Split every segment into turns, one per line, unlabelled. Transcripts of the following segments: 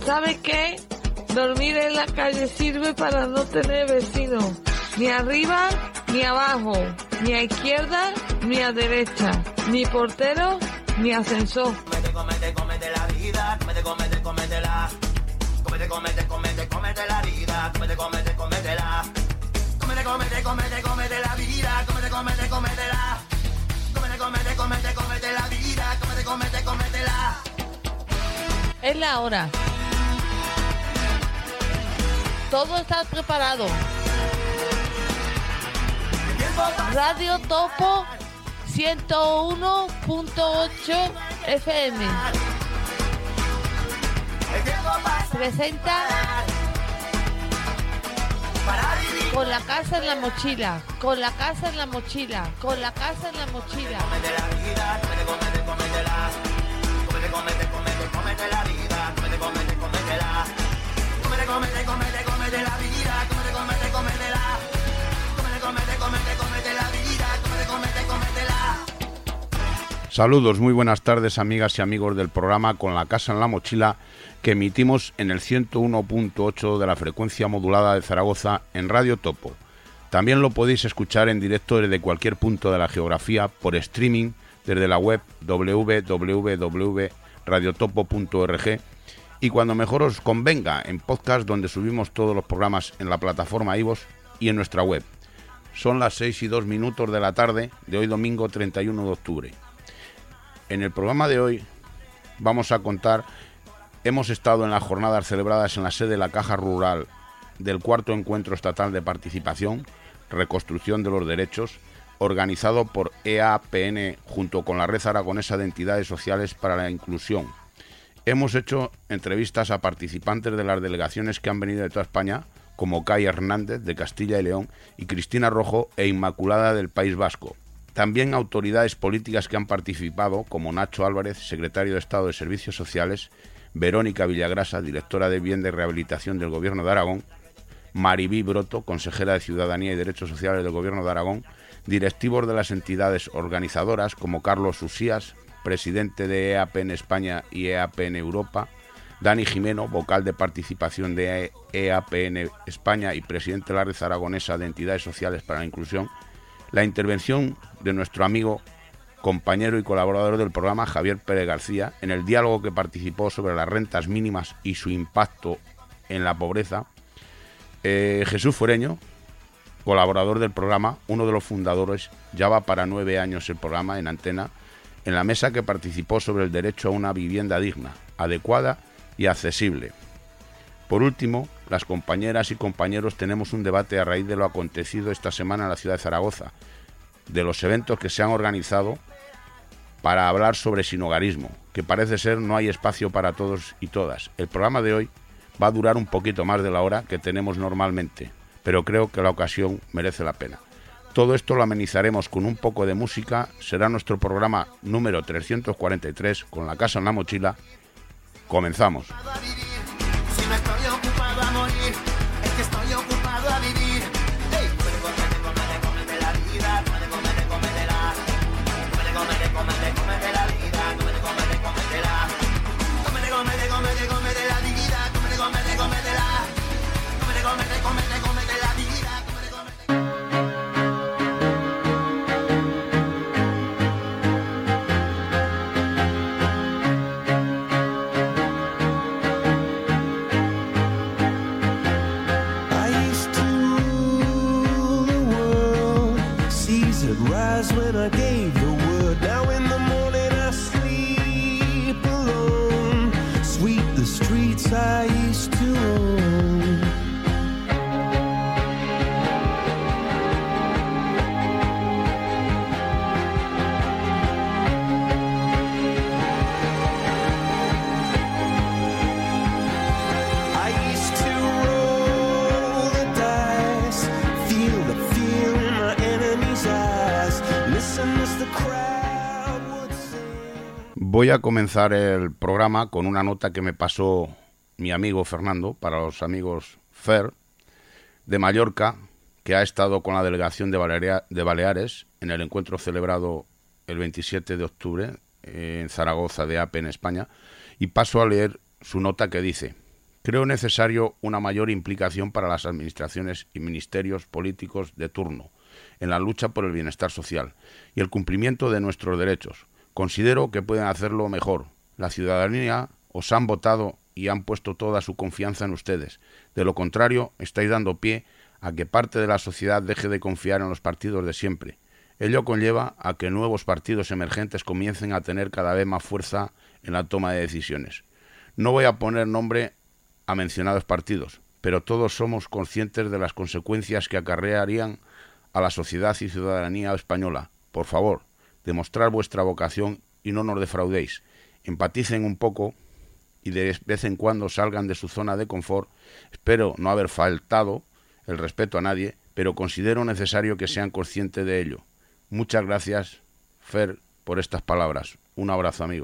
¿Sabe qué? Dormir en la calle sirve para no tener vecinos, ni arriba ni abajo, ni a izquierda ni a derecha, ni portero ni ascensor.
Cómete la vida, cómetela. Cómete la vida, cómetela. Cómete la vida, cómetela. Cómete la vida, cómetela.
Es la hora. Todo está preparado. Radio Topo 101.8 FM presenta Con la casa en la mochila, con la casa en la mochila, con la casa en la mochila.
Cómete la vida, cómetela. Cómete la vida, cómetela. Cómete la vida, cómetela.
Saludos, muy buenas tardes amigas y amigos del programa Con la casa en la mochila, que emitimos en el 101.8 de la frecuencia modulada de Zaragoza en Radio Topo. También lo podéis escuchar en directo desde cualquier punto de la geografía por streaming desde la web www.radiotopo.org y cuando mejor os convenga en podcast, donde subimos todos los programas en la plataforma iVoox y en nuestra web. Son las 6:02 de la tarde de hoy domingo 31 de octubre. En el programa de hoy vamos a contar, hemos estado en las jornadas celebradas en la sede de la Caja Rural del cuarto encuentro estatal de participación, reconstrucción de los derechos, organizado por EAPN junto con la Red Aragonesa de Entidades Sociales para la Inclusión. Hemos hecho entrevistas a participantes de las delegaciones que han venido de toda España, como Kai Hernández de Castilla y León y Cristina Rojo e Inmaculada del País Vasco. También autoridades políticas que han participado, como Nacho Álvarez, secretario de Estado de Servicios Sociales, Verónica Villagrasa, directora de Vivienda y Rehabilitación del Gobierno de Aragón, Maribí Broto, consejera de Ciudadanía y Derechos Sociales del Gobierno de Aragón, directivos de las entidades organizadoras como Carlos Usías, presidente de EAPN España y EAPN Europa, Dani Jimeno, vocal de participación de EAPN España y presidente de la Red Aragonesa de Entidades Sociales para la Inclusión, la intervención de nuestro amigo, compañero y colaborador del programa, Javier Pérez García, en el diálogo que participó sobre las rentas mínimas y su impacto en la pobreza, Jesús Fureño, colaborador del programa, uno de los fundadores, ya va para 9 años el programa en antena, en la mesa que participó sobre el derecho a una vivienda digna, adecuada y accesible. Por último, las compañeras y compañeros tenemos un debate a raíz de lo acontecido esta semana en la ciudad de Zaragoza, de los eventos que se han organizado para hablar sobre sinhogarismo, que parece ser no hay espacio para todos y todas. El programa de hoy va a durar un poquito más de la hora que tenemos normalmente, pero creo que la ocasión merece la pena. Todo esto lo amenizaremos con un poco de música. Será nuestro programa número 343, Con la casa en la mochila. Comenzamos.
Si no estoy ocupado a morir, es que estoy ocupado a vivir. Cómete la vida, cómetela. Cómete la vida, cómetela. Cómete la vida, cómetela. Cómete la vida,
when I gave the word. Now in the morning I sleep alone. Sweep the streets I used to own. I used to roll the dice, feel the fear in my enemy's eyes.
Voy a comenzar el programa con una nota que me pasó mi amigo Fernando, para los amigos Fer, de Mallorca, que ha estado con la delegación de Baleares en el encuentro celebrado el 27 de octubre en Zaragoza de EAPN España, y paso a leer su nota que dice: Creo necesario una mayor implicación para las administraciones y ministerios políticos de turno en la lucha por el bienestar social y el cumplimiento de nuestros derechos. Considero que pueden hacerlo mejor. La ciudadanía os han votado y han puesto toda su confianza en ustedes. De lo contrario, estáis dando pie a que parte de la sociedad deje de confiar en los partidos de siempre. Ello conlleva a que nuevos partidos emergentes comiencen a tener cada vez más fuerza en la toma de decisiones. No voy a poner nombre a mencionados partidos, pero todos somos conscientes de las consecuencias que acarrearían a la sociedad y ciudadanía española. Por favor, demostrad vuestra vocación y no nos defraudéis. Empaticen un poco y de vez en cuando salgan de su zona de confort. Espero no haber faltado el respeto a nadie, pero considero necesario que sean conscientes de ello. Muchas gracias, Fer, por estas palabras. Un abrazo, amigo.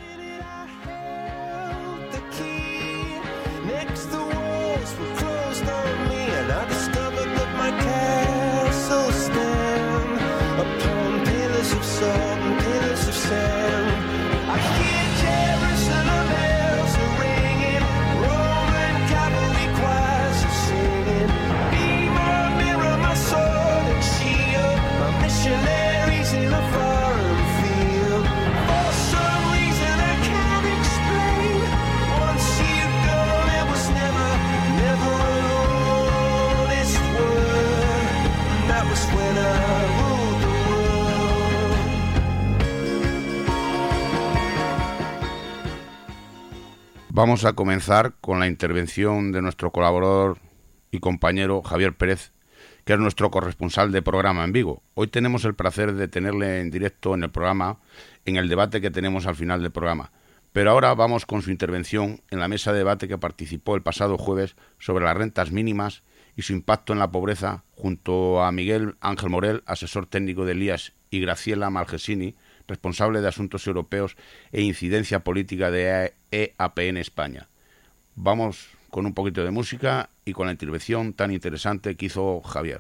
Vamos a comenzar con la intervención de nuestro colaborador y compañero Javier Pérez, que es nuestro corresponsal de programa en Vigo. Hoy tenemos el placer de tenerle en directo en el programa, en el debate que tenemos al final del programa. Pero ahora vamos con su intervención en la mesa de debate que participó el pasado jueves sobre las rentas mínimas y su impacto en la pobreza, junto a Miguel Ángel Morel, asesor técnico de Elías, y Graciela Marchesini, responsable de Asuntos Europeos e Incidencia Política de EAPN España. Vamos con un poquito de música y con la intervención tan interesante que hizo Javier.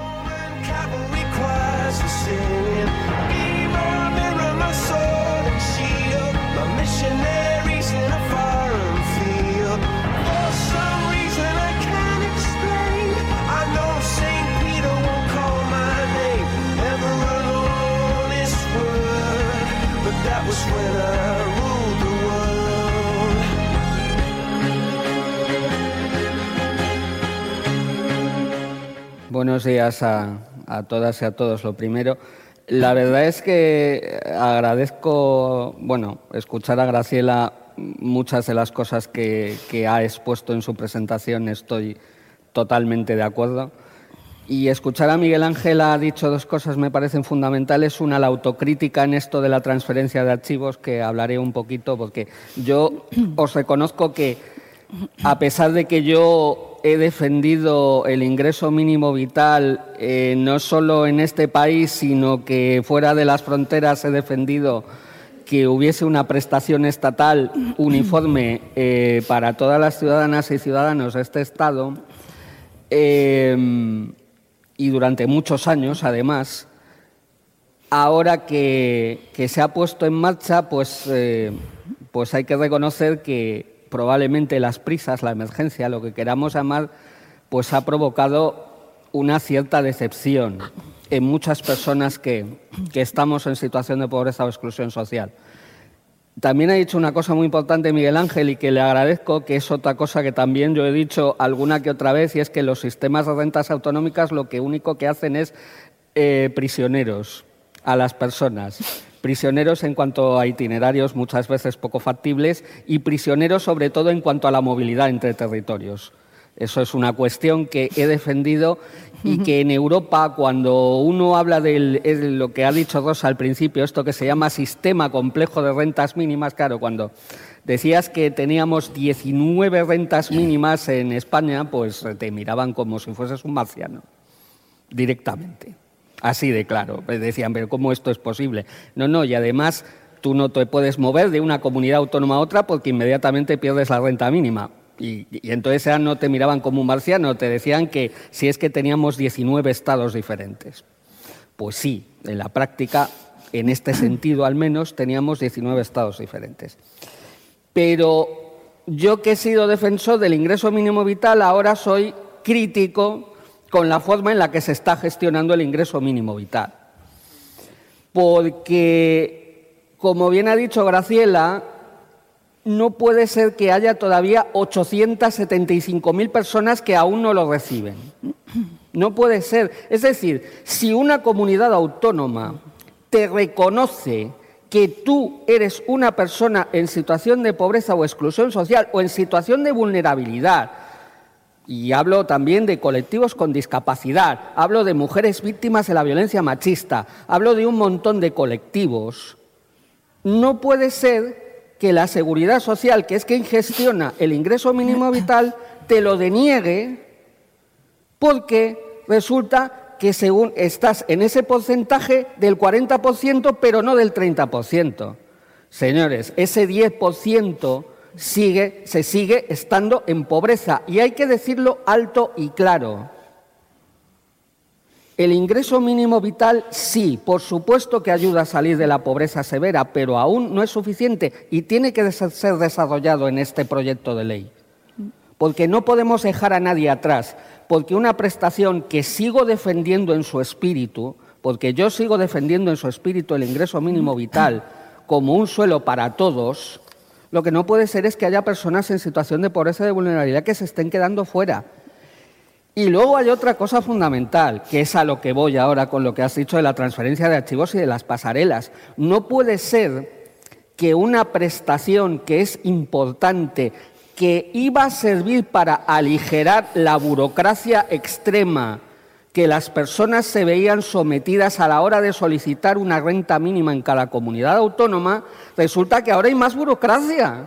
Buenos días a todas y a todos. Lo primero, la verdad es que agradezco, escuchar a Graciela. Muchas de las cosas que ha expuesto en su presentación estoy totalmente de acuerdo. Y escuchar a Miguel Ángel ha dicho dos cosas me parecen fundamentales. Una, la autocrítica en esto de la transferencia de archivos, que hablaré un poquito, porque yo os reconozco que, a pesar de que yo he defendido el ingreso mínimo vital, no solo en este país, sino que fuera de las fronteras he defendido que hubiese una prestación estatal uniforme para todas las ciudadanas y ciudadanos de este Estado, y durante muchos años, además, ahora que se ha puesto en marcha, pues hay que reconocer que probablemente las prisas, la emergencia, lo que queramos llamar, pues ha provocado una cierta decepción en muchas personas que estamos en situación de pobreza o exclusión social. También ha dicho una cosa muy importante Miguel Ángel y que le agradezco, que es otra cosa que también yo he dicho alguna que otra vez, y es que los sistemas de rentas autonómicas lo único que hacen es prisioneros a las personas. Prisioneros en cuanto a itinerarios muchas veces poco factibles y prisioneros sobre todo en cuanto a la movilidad entre territorios. Eso es una cuestión que he defendido y que en Europa, cuando uno habla de lo que ha dicho Rosa al principio, esto que se llama sistema complejo de rentas mínimas, claro, cuando decías que teníamos 19 rentas mínimas en España, pues te miraban como si fueses un marciano, directamente. Así de claro. Decían, pero ¿cómo esto es posible? No, y además tú no te puedes mover de una comunidad autónoma a otra porque inmediatamente pierdes la renta mínima. Y entonces ya no te miraban como un marciano, te decían que si es que teníamos 19 estados diferentes. Pues sí, en la práctica, en este sentido al menos, teníamos 19 estados diferentes. Pero yo que he sido defensor del ingreso mínimo vital, ahora soy crítico con la forma en la que se está gestionando el ingreso mínimo vital. Porque, como bien ha dicho Graciela, no puede ser que haya todavía 875.000 personas que aún no lo reciben. No puede ser. Es decir, si una comunidad autónoma te reconoce que tú eres una persona en situación de pobreza o exclusión social o en situación de vulnerabilidad, y hablo también de colectivos con discapacidad, hablo de mujeres víctimas de la violencia machista, hablo de un montón de colectivos, no puede ser que la Seguridad Social, que es quien gestiona el ingreso mínimo vital, te lo deniegue porque resulta que según estás en ese porcentaje del 40%, pero no del 30%. Señores, ese 10% se sigue estando en pobreza, y hay que decirlo alto y claro. El ingreso mínimo vital sí, por supuesto que ayuda a salir de la pobreza severa, pero aún no es suficiente y tiene que ser desarrollado en este proyecto de ley. Porque no podemos dejar a nadie atrás, porque una prestación que sigo defendiendo en su espíritu, porque yo sigo defendiendo en su espíritu el ingreso mínimo vital como un suelo para todos, lo que no puede ser es que haya personas en situación de pobreza y de vulnerabilidad que se estén quedando fuera. Y luego hay otra cosa fundamental, que es a lo que voy ahora con lo que has dicho de la transferencia de archivos y de las pasarelas. No puede ser que una prestación que es importante, que iba a servir para aligerar la burocracia extrema que las personas se veían sometidas a la hora de solicitar una renta mínima en cada comunidad autónoma, resulta que ahora hay más burocracia.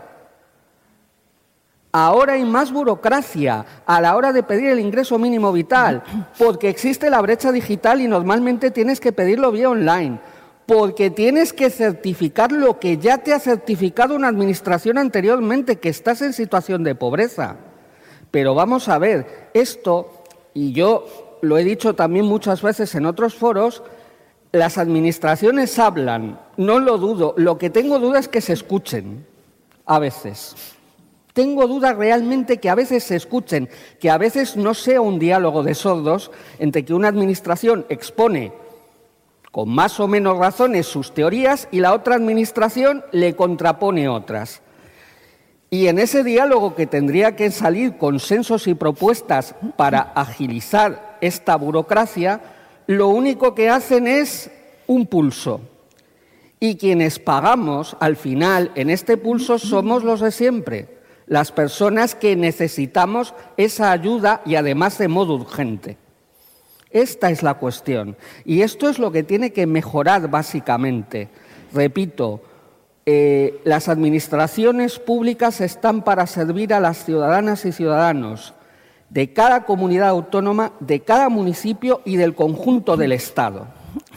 Ahora hay más burocracia a la hora de pedir el ingreso mínimo vital, porque existe la brecha digital y normalmente tienes que pedirlo vía online, porque tienes que certificar lo que ya te ha certificado una administración anteriormente, que estás en situación de pobreza. Pero vamos a ver, esto, y yo lo he dicho también muchas veces en otros foros, las administraciones hablan, no lo dudo, lo que tengo duda es que se escuchen a veces. Tengo duda realmente que a veces se escuchen, que a veces no sea un diálogo de sordos entre que una administración expone con más o menos razones sus teorías y la otra administración le contrapone otras. Y en ese diálogo que tendría que salir consensos y propuestas para agilizar esta burocracia, lo único que hacen es un pulso. Y quienes pagamos al final en este pulso somos los de siempre, las personas que necesitamos esa ayuda y además de modo urgente. Esta es la cuestión. Y esto es lo que tiene que mejorar básicamente. Repito, las administraciones públicas están para servir a las ciudadanas y ciudadanos de cada comunidad autónoma, de cada municipio y del conjunto del Estado.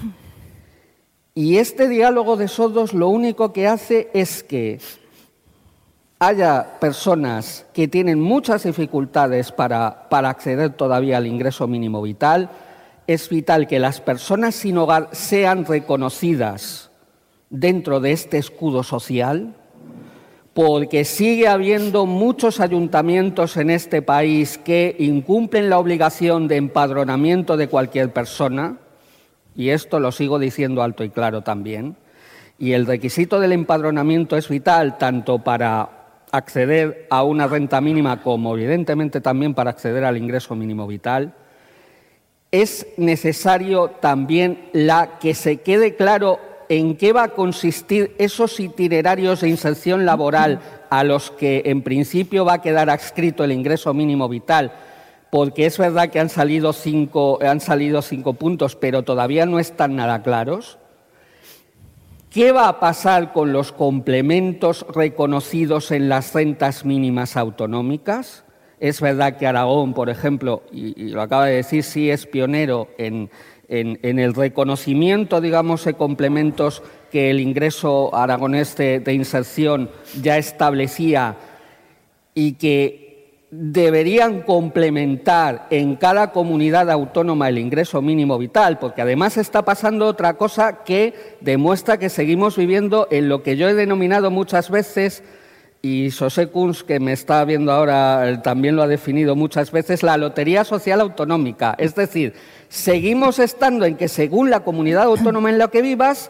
Y este diálogo de sordos lo único que hace es que haya personas que tienen muchas dificultades para acceder todavía al ingreso mínimo vital. Es vital que las personas sin hogar sean reconocidas dentro de este escudo social, porque sigue habiendo muchos ayuntamientos en este país que incumplen la obligación de empadronamiento de cualquier persona, y esto lo sigo diciendo alto y claro también, y el requisito del empadronamiento es vital tanto para acceder a una renta mínima como evidentemente también para acceder al ingreso mínimo vital. Es necesario también que se quede claro en qué va a consistir esos itinerarios de inserción laboral a los que en principio va a quedar adscrito el ingreso mínimo vital, porque es verdad que han salido cinco puntos, pero todavía no están nada claros. ¿Qué va a pasar con los complementos reconocidos en las rentas mínimas autonómicas? Es verdad que Aragón, por ejemplo, y lo acaba de decir, sí es pionero en el reconocimiento, digamos, de complementos que el ingreso aragonés de inserción ya establecía y que deberían complementar en cada comunidad autónoma el ingreso mínimo vital, porque además está pasando otra cosa que demuestra que seguimos viviendo en lo que yo he denominado muchas veces, y José Kunz, que me está viendo ahora, también lo ha definido muchas veces, la lotería social autonómica. Es decir, seguimos estando en que según la comunidad autónoma en la que vivas,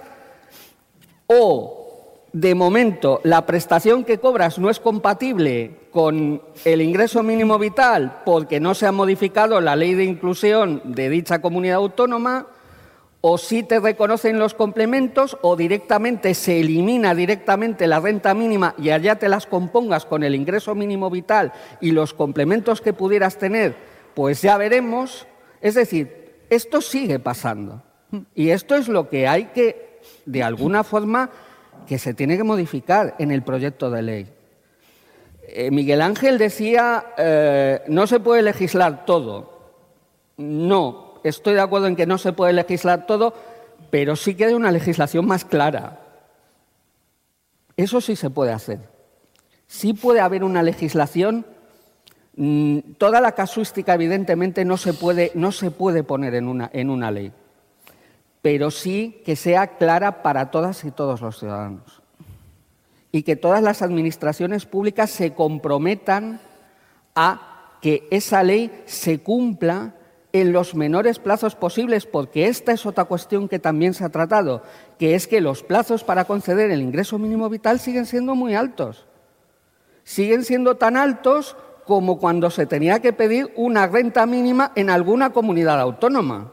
o de momento la prestación que cobras no es compatible con el ingreso mínimo vital porque no se ha modificado la ley de inclusión de dicha comunidad autónoma, o sí te reconocen los complementos o directamente se elimina directamente la renta mínima y allá te las compongas con el ingreso mínimo vital y los complementos que pudieras tener, pues ya veremos. Es decir, esto sigue pasando y esto es lo que hay que, de alguna forma, que se tiene que modificar en el proyecto de ley. Miguel Ángel decía, no se puede legislar todo. No, estoy de acuerdo en que no se puede legislar todo, pero sí que hay una legislación más clara. Eso sí se puede hacer. Sí puede haber una legislación. Toda la casuística, evidentemente, no se puede poner en una ley, pero sí que sea clara para todas y todos los ciudadanos. Y que todas las administraciones públicas se comprometan a que esa ley se cumpla en los menores plazos posibles, porque esta es otra cuestión que también se ha tratado, que es que los plazos para conceder el ingreso mínimo vital siguen siendo muy altos. Siguen siendo tan altos como cuando se tenía que pedir una renta mínima en alguna comunidad autónoma.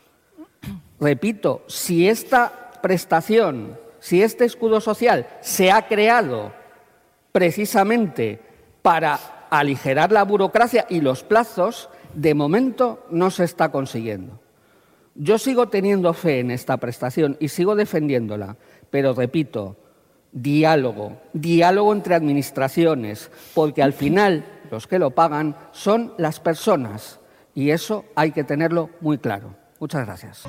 Repito, si esta prestación, si este escudo social se ha creado precisamente para aligerar la burocracia y los plazos, de momento no se está consiguiendo. Yo sigo teniendo fe en esta prestación y sigo defendiéndola, pero repito, diálogo entre administraciones, porque al final los que lo pagan son las personas y eso hay que tenerlo muy claro. Muchas gracias.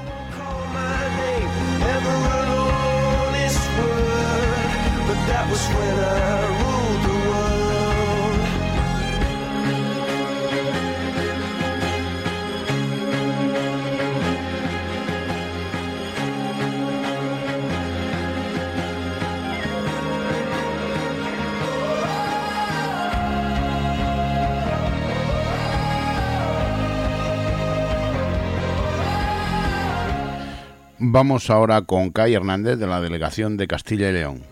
Vamos ahora con Kai Hernández de la Delegación de Castilla y León.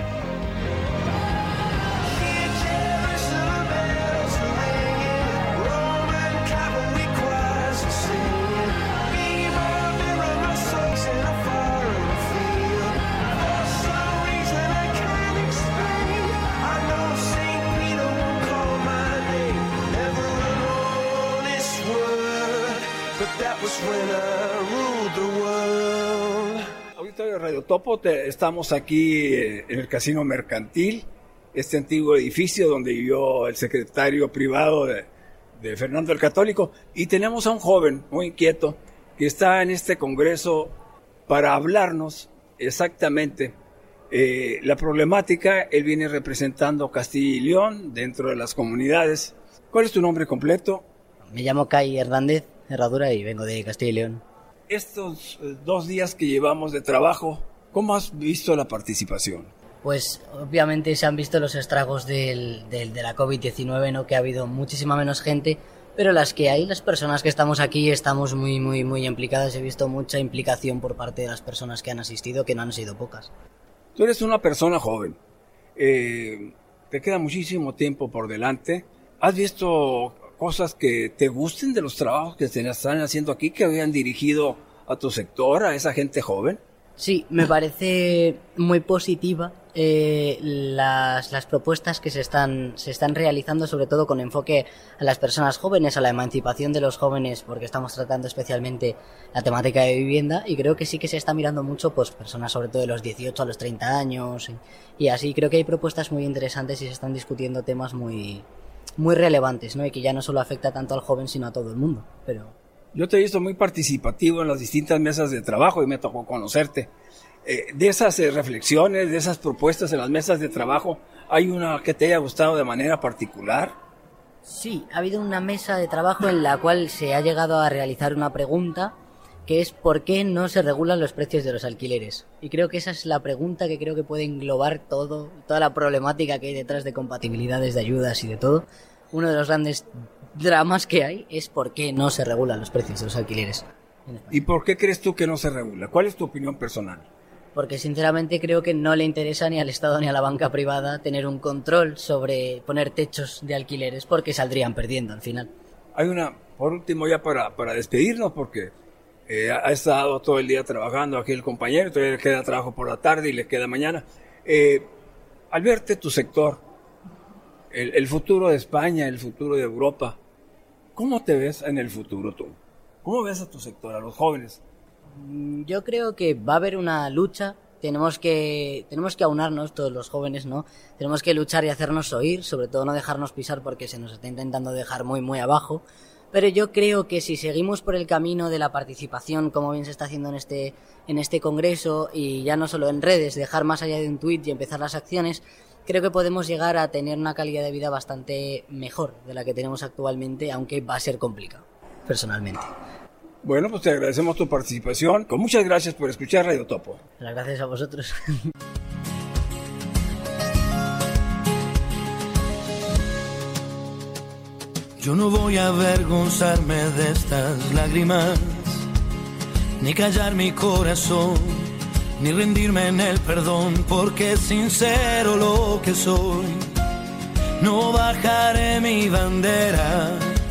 Auditorio Radio Topo, estamos aquí en el Casino Mercantil, este antiguo edificio donde vivió el secretario privado de Fernando el Católico, y tenemos a un joven muy inquieto que está en este congreso para hablarnos exactamente la problemática. Él viene representando Castilla y León dentro de las comunidades. ¿Cuál es tu nombre completo?
Me llamo Kai Hernández Herradura y vengo de Castilla y León.
Estos 2 días que llevamos de trabajo, ¿cómo has visto la participación?
Pues obviamente se han visto los estragos de la COVID-19, ¿no? Que ha habido muchísima menos gente, pero las que hay, las personas que estamos aquí, estamos muy implicadas. He visto mucha implicación por parte de las personas que han asistido, que no han sido pocas.
Tú eres una persona joven, te queda muchísimo tiempo por delante. ¿Has visto cosas que te gusten de los trabajos que se están haciendo aquí, que habían dirigido a tu sector, a esa gente joven?
Sí, me parece muy positiva las propuestas que se están realizando, sobre todo con enfoque a las personas jóvenes, a la emancipación de los jóvenes, porque estamos tratando especialmente la temática de vivienda, y creo que sí que se está mirando mucho pues personas sobre todo de los 18 a los 30 años y así. Creo que hay propuestas muy interesantes y se están discutiendo temas muy relevantes, ¿no? Y que ya no solo afecta tanto al joven sino a todo el mundo. Pero
yo te he visto muy participativo en las distintas mesas de trabajo y me tocó conocerte. De esas reflexiones, de esas propuestas en las mesas de trabajo, ¿hay una que te haya gustado de manera particular?
Sí, ha habido una mesa de trabajo en la cual se ha llegado a realizar una pregunta que es ¿por qué no se regulan los precios de los alquileres? Y creo que esa es la pregunta que creo que puede englobar toda la problemática que hay detrás de compatibilidades de ayudas y de todo. Uno de los grandes dramas que hay es ¿por qué no se regulan los precios de los alquileres?
¿Y por qué crees tú que no se regula? ¿Cuál es tu opinión personal?
Porque sinceramente creo que no le interesa ni al Estado ni a la banca privada tener un control sobre poner techos de alquileres, porque saldrían perdiendo al final.
Hay por último ya para despedirnos, porque ha estado todo el día trabajando aquí el compañero, todavía le queda trabajo por la tarde y le queda mañana. Al verte tu sector, el futuro de España, el futuro de Europa, ¿cómo te ves en el futuro tú? ¿Cómo ves a tu sector, a los jóvenes?
Yo creo que va a haber una lucha. Tenemos que aunarnos todos los jóvenes, ¿no? Tenemos que luchar y hacernos oír, sobre todo no dejarnos pisar porque se nos está intentando dejar muy muy abajo. Pero yo creo que si seguimos por el camino de la participación, como bien se está haciendo en este congreso, y ya no solo en redes, dejar más allá de un tuit y empezar las acciones, creo que podemos llegar a tener una calidad de vida bastante mejor de la que tenemos actualmente, aunque va a ser complicado, personalmente.
Bueno, pues te agradecemos tu participación. Muchas gracias por escuchar Radio Topo.
Las gracias a vosotros.
Yo no voy a avergonzarme de estas lágrimas, ni callar mi corazón, ni rendirme en el perdón, porque es sincero lo que soy. No bajaré mi bandera.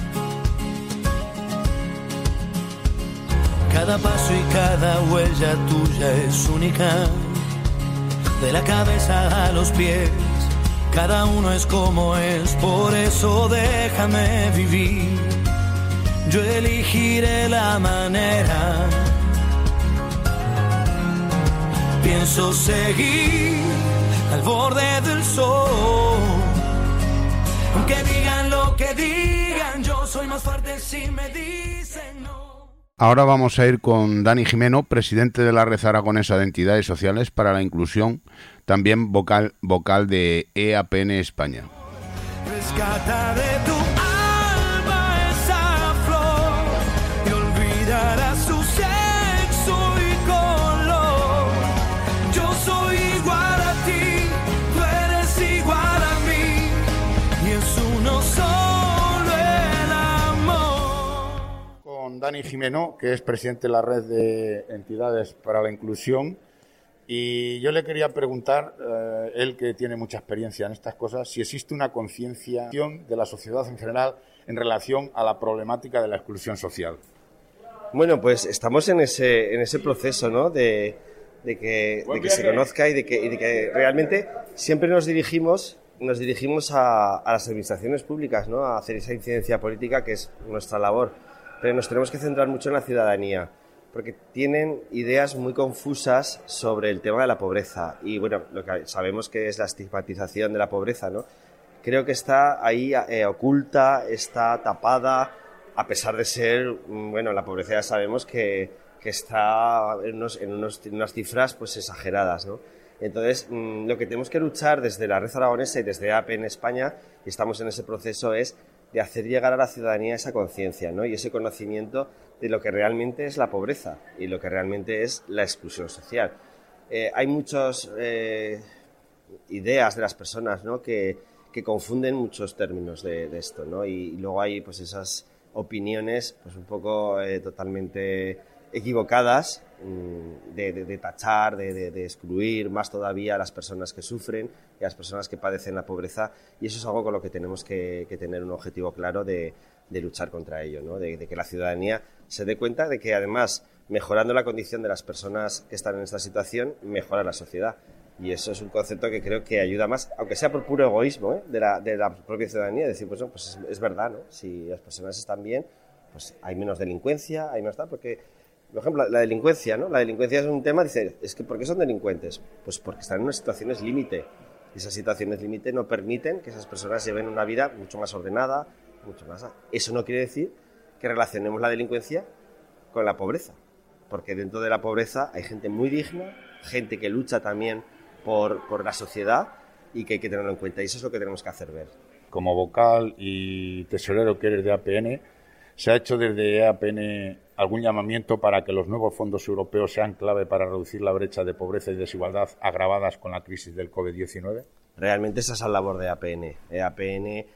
Cada paso y cada huella tuya es única, de la cabeza a los pies. Cada uno es como es, por eso déjame vivir. Yo elegiré la manera. Pienso seguir al borde del sol. Aunque digan lo que digan, yo soy más fuerte si me dicen no.
Ahora vamos a ir con Dani Jimeno, presidente de la Red Aragonesa de Entidades Sociales para la Inclusión, también vocal de EAPN España.
Rescata de tu alma esa flor y olvidarás su sexo y color. Yo soy igual a ti, tú eres igual a mí, y es uno solo el amor.
Con Dani Jimeno, que es presidente de la Red de Entidades para la Inclusión. Y yo le quería preguntar, él que tiene mucha experiencia en estas cosas, si existe una concienciación de la sociedad en general en relación a la problemática de la exclusión social.
Bueno, pues estamos en ese proceso, ¿no? de que se conozca y de que realmente siempre nos dirigimos a las administraciones públicas, ¿no? A hacer esa incidencia política que es nuestra labor, pero nos tenemos que centrar mucho en la ciudadanía, porque tienen ideas muy confusas sobre el tema de la pobreza. Y bueno, lo que sabemos que es la estigmatización de la pobreza, ¿no? Creo que está ahí oculta, está tapada, a pesar de ser, bueno, la pobreza ya sabemos que está en unas cifras pues exageradas, ¿no? Entonces, lo que tenemos que luchar desde la Red Aragonesa y desde EAPN en España, y estamos en ese proceso, es de hacer llegar a la ciudadanía esa conciencia, ¿no? Y ese conocimiento de lo que realmente es la pobreza y lo que realmente es la exclusión social. Hay muchas ideas de las personas, ¿no? que confunden muchos términos de esto, ¿no? Y luego hay pues esas opiniones pues un poco totalmente equivocadas de tachar, de excluir más todavía a las personas que sufren y a las personas que padecen la pobreza, y eso es algo con lo que tenemos que tener un objetivo claro de luchar contra ello, ¿no? De que la ciudadanía se dé cuenta de que además mejorando la condición de las personas que están en esta situación mejora la sociedad, y eso es un concepto que creo que ayuda más, aunque sea por puro egoísmo, de la propia ciudadanía, decir pues, no, pues es verdad, ¿no? Si las personas están bien, pues hay menos delincuencia, hay menos tal, porque por ejemplo, la delincuencia, ¿no? La delincuencia es un tema, dice, es que ¿por qué son delincuentes? Pues porque están en unas situaciones límite. Y esas situaciones límite no permiten que esas personas lleven una vida mucho más ordenada, mucho más... Eso no quiere decir que relacionemos la delincuencia con la pobreza. Porque dentro de la pobreza hay gente muy digna, gente que lucha también por la sociedad y que hay que tenerlo en cuenta. Y eso es lo que tenemos que hacer ver.
Como vocal y tesorero que eres de EAPN, se ha hecho desde EAPN ¿Algún llamamiento para que los nuevos fondos europeos sean clave para reducir la brecha de pobreza y desigualdad agravadas con la crisis del COVID-19?
Realmente esa es la labor de APN. APN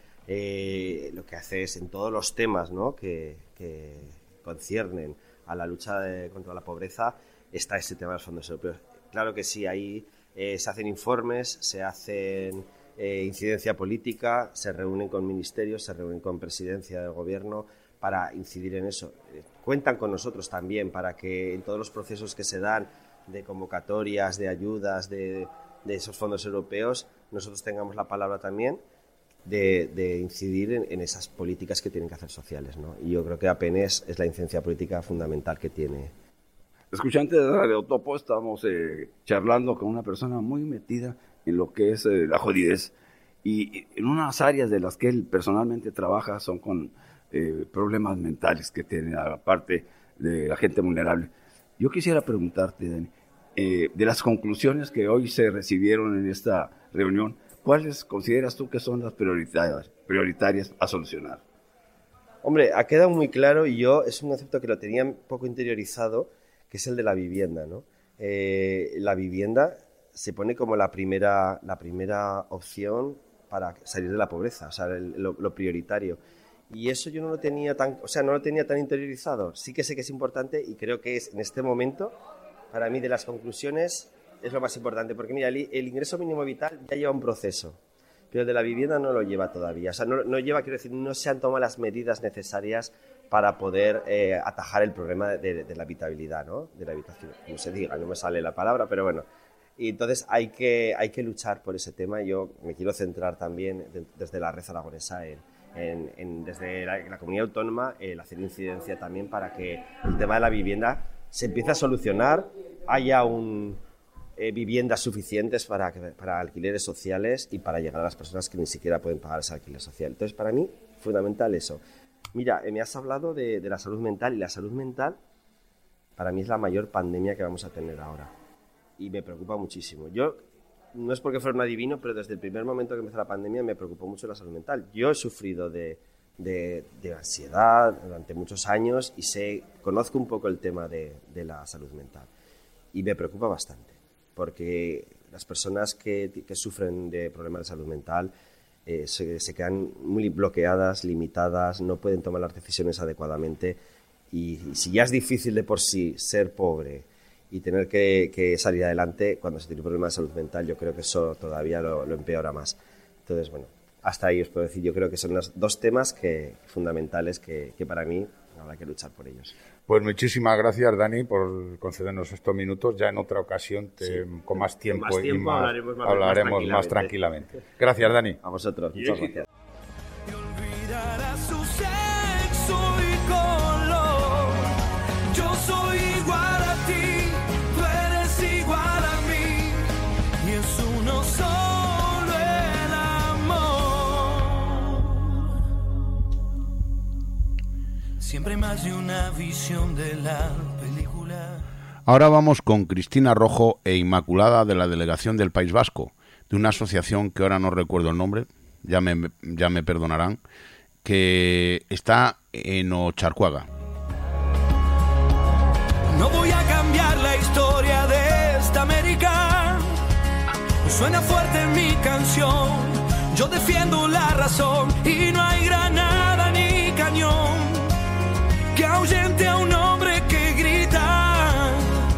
lo que hace es, en todos los temas, ¿no?, que conciernen a la lucha contra la pobreza, está este tema de los fondos europeos. Claro que sí, ahí se hacen informes, se hacen incidencia política, se reúnen con ministerios, se reúnen con presidencia del gobierno para incidir en eso. Cuentan con nosotros también para que en todos los procesos que se dan de convocatorias, de ayudas, de esos fondos europeos, nosotros tengamos la palabra también de incidir en esas políticas que tienen que hacer sociales, ¿no? Y yo creo que apenas es la incidencia política fundamental que tiene.
Escuchantes de Radio Topo, estamos charlando con una persona muy metida en lo que es la jodidez, y en unas áreas de las que él personalmente trabaja son con problemas mentales que tiene, aparte de la gente vulnerable. Yo quisiera preguntarte, Dani, de las conclusiones que hoy se recibieron en esta reunión, ¿cuáles consideras tú que son las prioritarias a solucionar?
Hombre, ha quedado muy claro, y yo es un concepto que lo tenía un poco interiorizado, que es el de la vivienda, ¿no? La vivienda se pone como la primera opción para salir de la pobreza, o sea, lo prioritario. Y eso yo no lo tenía tan interiorizado. Sí que sé que es importante, y creo que es en este momento, para mí, de las conclusiones, es lo más importante, porque mira, el ingreso mínimo vital ya lleva un proceso, pero el de la vivienda no lo lleva todavía. O sea, no lleva, quiero decir, no se han tomado las medidas necesarias para poder atajar el problema de la habitabilidad, ¿no? De la habitación, como se diga, no me sale la palabra, pero bueno. Y entonces hay que luchar por ese tema. Yo me quiero centrar también desde la Red Aragonesa desde la comunidad autónoma, el hacer incidencia también para que el tema de la vivienda se empiece a solucionar, haya viviendas suficientes para alquileres sociales y para llegar a las personas que ni siquiera pueden pagar ese alquiler social. Entonces, para mí, fundamental eso. Mira, me has hablado de la salud mental, y la salud mental para mí es la mayor pandemia que vamos a tener ahora, y me preocupa muchísimo. Yo, no es porque fuera un adivino, pero desde el primer momento que empezó la pandemia me preocupó mucho la salud mental. Yo he sufrido de ansiedad durante muchos años y conozco un poco el tema de la salud mental, y me preocupa bastante, porque las personas que sufren de problemas de salud mental se quedan muy bloqueadas, limitadas, no pueden tomar las decisiones adecuadamente, y si ya es difícil de por sí ser pobre y tener que salir adelante, cuando se tiene un problema de salud mental, yo creo que eso todavía lo empeora más. Entonces, bueno, hasta ahí os puedo decir, yo creo que son los dos temas fundamentales que para mí habrá que luchar por ellos.
Pues muchísimas gracias, Dani, por concedernos estos minutos. Ya en otra ocasión, con más tiempo, hablaremos más tranquilamente. Gracias, Dani.
A vosotros, muchas gracias.
Siempre más de una visión de la película.
Ahora vamos con Cristina Rojo e Inmaculada, de la Delegación del País Vasco, de una asociación que ahora no recuerdo el nombre, ya me perdonarán, que está en Ocharcuaga.
No voy a cambiar la historia de esta América. Suena fuerte en mi canción. Yo defiendo la razón y no hay granada ni cañón que ahuyente a un hombre que grita.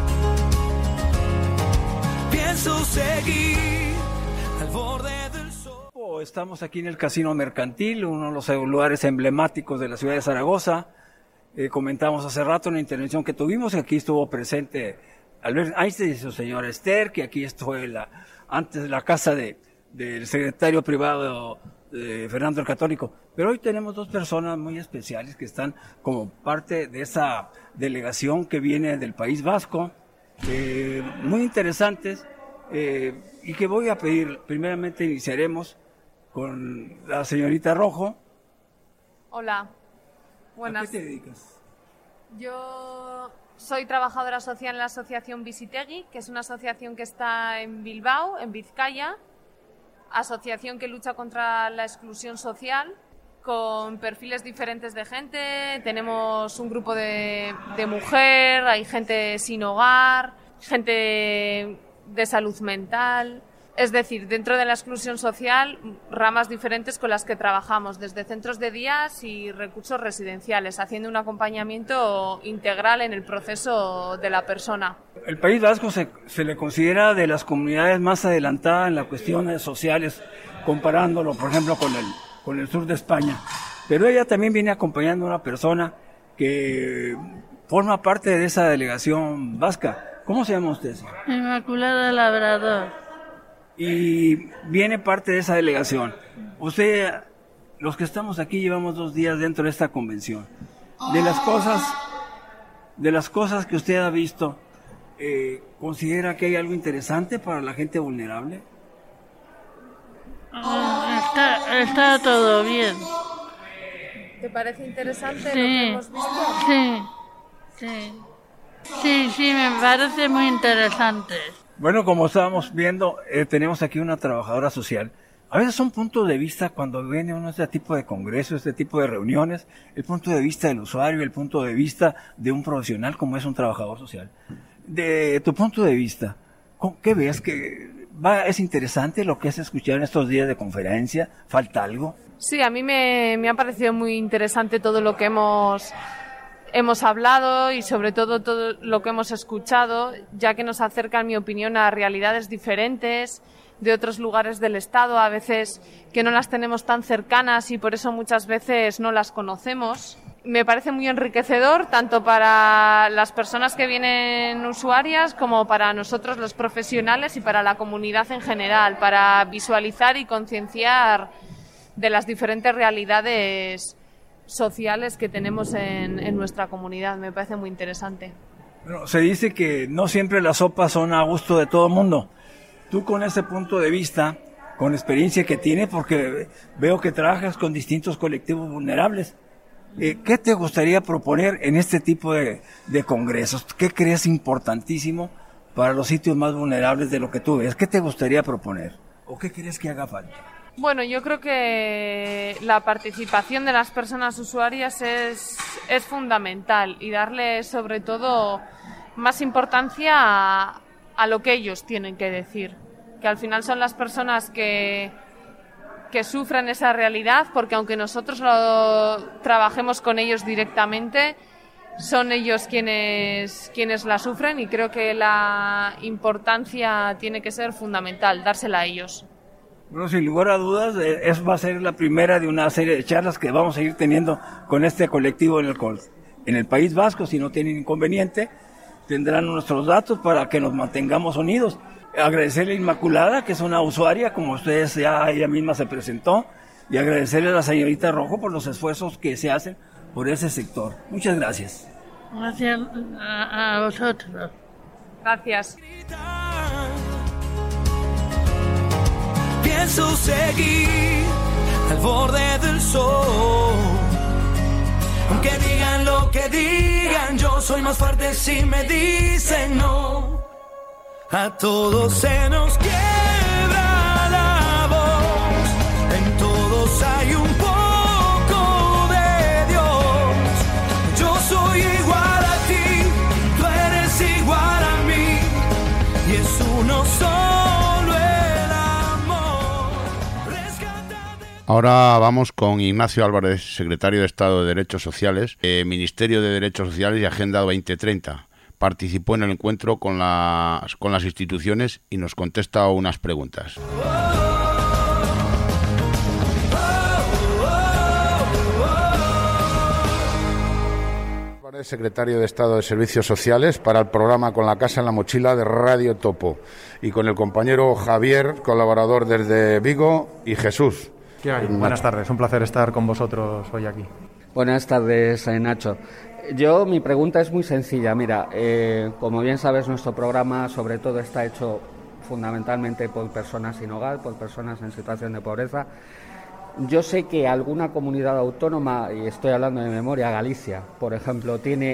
Pienso seguir al borde del sol.
Estamos aquí en el Casino Mercantil, uno de los lugares emblemáticos de la ciudad de Zaragoza. Comentamos hace rato en la intervención que tuvimos, que aquí estuvo presente Albert Einstein y su señora Esther, que aquí estuvo antes de la casa del secretario privado de Fernando el Católico. Pero hoy tenemos dos personas muy especiales que están como parte de esa delegación que viene del País Vasco, muy interesantes, y que voy a pedir, primeramente iniciaremos con la señorita Rojo.
Hola, buenas.
¿A qué te dedicas?
Yo soy trabajadora social en la asociación Visitegui, que es una asociación que está en Bilbao, en Vizcaya, asociación que lucha contra la exclusión social con perfiles diferentes de gente. Tenemos un grupo de mujer, hay gente sin hogar, gente de salud mental. Es decir, dentro de la exclusión social, ramas diferentes con las que trabajamos, desde centros de días y recursos residenciales, haciendo un acompañamiento integral en el proceso de la persona.
El País Vasco se le considera de las comunidades más adelantadas en las cuestiones sociales, comparándolo, por ejemplo, con el sur de España. Pero ella también viene acompañando a una persona que forma parte de esa delegación vasca. ¿Cómo se llama usted?
Inmaculada Labrador.
Y viene parte de esa delegación. Usted, los que estamos aquí llevamos 2 días dentro de esta convención. De las cosas que usted ha visto, ¿considera que hay algo interesante para la gente vulnerable?
Está todo bien.
¿Te parece interesante lo que hemos visto?
Sí, me parece muy interesante.
Bueno, como estábamos viendo, tenemos aquí una trabajadora social. A veces son puntos de vista cuando viene uno a este tipo de congresos, este tipo de reuniones, el punto de vista del usuario, el punto de vista de un profesional como es un trabajador social. De tu punto de vista, ¿qué ves? ¿Es interesante lo que has escuchado en estos días de conferencia? ¿Falta algo?
Sí, a mí me ha parecido muy interesante todo lo que hemos hablado y sobre todo lo que hemos escuchado, ya que nos acerca, en mi opinión, a realidades diferentes de otros lugares del Estado, a veces que no las tenemos tan cercanas y por eso muchas veces no las conocemos. Me parece muy enriquecedor tanto para las personas que vienen usuarias como para nosotros los profesionales y para la comunidad en general, para visualizar y concienciar de las diferentes realidades sociales que tenemos en nuestra comunidad. Me parece muy interesante.
Bueno, se dice que no siempre las sopas son a gusto de todo el mundo. Tú, con ese punto de vista, con la experiencia que tienes, porque veo que trabajas con distintos colectivos vulnerables, ¿qué te gustaría proponer en este tipo de congresos? ¿Qué crees importantísimo para los sitios más vulnerables de lo que tú ves? ¿Qué te gustaría proponer? ¿O qué crees que haga falta?
Bueno, yo creo que la participación de las personas usuarias es fundamental y darle sobre todo más importancia a lo que ellos tienen que decir, que al final son las personas que sufren esa realidad, porque aunque nosotros trabajemos con ellos directamente, son ellos quienes la sufren, y creo que la importancia tiene que ser fundamental, dársela a ellos.
Bueno, sin lugar a dudas, va a ser la primera de una serie de charlas que vamos a ir teniendo con este colectivo en el País Vasco. Si no tienen inconveniente, tendrán nuestros datos para que nos mantengamos unidos. Agradecerle a Inmaculada, que es una usuaria, como ustedes ya ella misma se presentó, y agradecerle a la señorita Rojo por los esfuerzos que se hacen por ese sector. Muchas gracias.
Gracias a vosotros.
Gracias.
Pienso seguir al borde del sol. Aunque digan lo que digan, yo soy más fuerte si me dicen no. A todos se nos quiebra la voz, en todos hay un poco de Dios. Yo soy igual a ti, tú eres igual a mí, y es uno solo el amor.
Ahora vamos con Ignacio Álvarez, secretario de Estado de Derechos Sociales, Ministerio de Derechos Sociales y Agenda 2030. Participó en el encuentro con las instituciones y nos contesta unas preguntas. Secretario de Estado de Servicios Sociales, para el programa Con la Casa en la Mochila de Radio Topo, y con el compañero Javier, colaborador desde Vigo, y Jesús.
¿Qué hay? Buenas tardes, un placer estar con vosotros hoy aquí.
Buenas tardes, Nacho. Mi pregunta es muy sencilla. Mira, como bien sabes, nuestro programa sobre todo está hecho fundamentalmente por personas sin hogar, por personas en situación de pobreza. Yo sé que alguna comunidad autónoma, y estoy hablando de memoria, Galicia, por ejemplo, tiene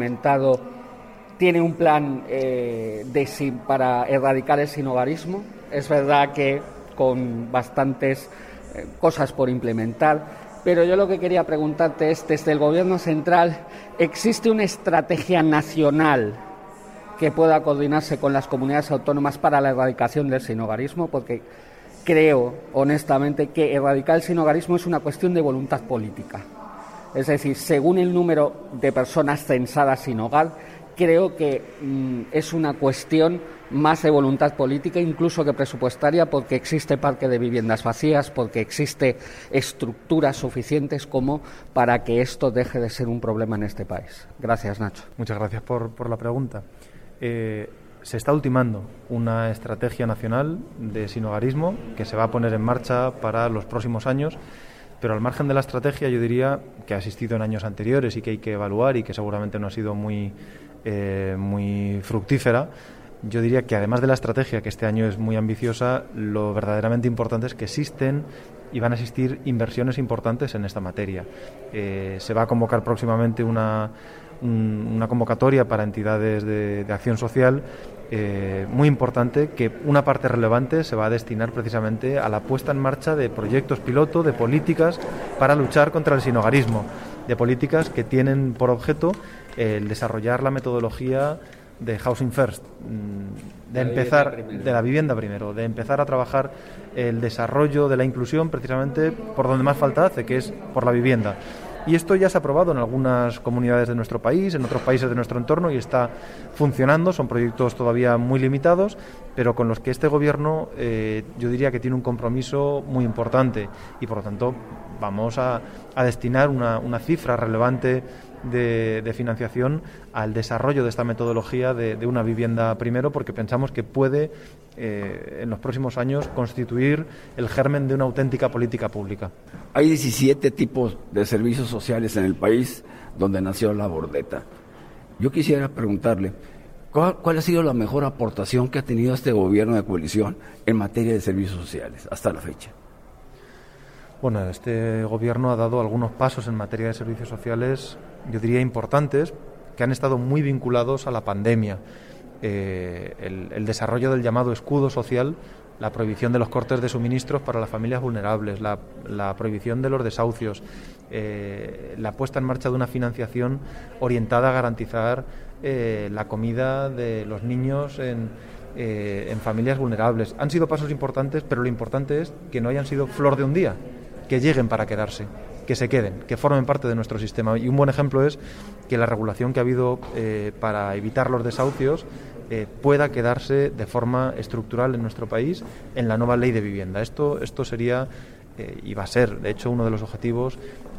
un plan para erradicar el sinhogarismo. Es verdad que con bastantes cosas por implementar. Pero yo lo que quería preguntarte es, desde el Gobierno central, ¿existe una estrategia nacional que pueda coordinarse con las comunidades autónomas para la erradicación del sinhogarismo? Porque creo, honestamente, que erradicar el sinhogarismo es una cuestión de voluntad política. Es decir, según el número de personas censadas sin hogar, creo que es una cuestión más de voluntad política incluso que presupuestaria, porque existe parque de viviendas vacías, porque existe estructuras suficientes como para que esto deje de ser un problema en este país. Gracias, Nacho.
Muchas gracias por la pregunta. Se está ultimando una estrategia nacional de sinhogarismo que se va a poner en marcha para los próximos años, pero al margen de la estrategia yo diría que ha existido en años anteriores y que hay que evaluar y que seguramente no ha sido muy fructífera. Yo diría que además de la estrategia, que este año es muy ambiciosa, lo verdaderamente importante es que existen y van a existir inversiones importantes en esta materia. Se va a convocar próximamente una convocatoria para entidades de acción social muy importante, que una parte relevante se va a destinar precisamente a la puesta en marcha de proyectos piloto, de políticas para luchar contra el sinhogarismo, de políticas que tienen por objeto el desarrollar la metodología de Housing First, de la vivienda primero, de empezar a trabajar el desarrollo de la inclusión precisamente por donde más falta hace, que es por la vivienda. Y esto ya se ha aprobado en algunas comunidades de nuestro país, en otros países de nuestro entorno, y está funcionando. Son proyectos todavía muy limitados, pero con los que este Gobierno yo diría que tiene un compromiso muy importante, y por lo tanto vamos a destinar una cifra relevante de financiación al desarrollo de esta metodología de una vivienda primero, porque pensamos que puede en los próximos años constituir el germen de una auténtica política pública.
Hay 17 tipos de servicios sociales en el país donde nació la Bordeta. Yo quisiera preguntarle, ¿cuál ha sido la mejor aportación que ha tenido este gobierno de coalición en materia de servicios sociales hasta la fecha?
Bueno, este gobierno ha dado algunos pasos en materia de servicios sociales, yo diría importantes, que han estado muy vinculados a la pandemia. El desarrollo del llamado escudo social, la prohibición de los cortes de suministros para las familias vulnerables, la prohibición de los desahucios, la puesta en marcha de una financiación orientada a garantizar la comida de los niños en familias vulnerables. Han sido pasos importantes, pero lo importante es que no hayan sido flor de un día, que lleguen para quedarse, que se queden, que formen parte de nuestro sistema. Y un buen ejemplo es que la regulación que ha habido para evitar los desahucios pueda quedarse de forma estructural en nuestro país en la nueva ley de vivienda. Esto sería y va a ser, de hecho, uno de los objetivos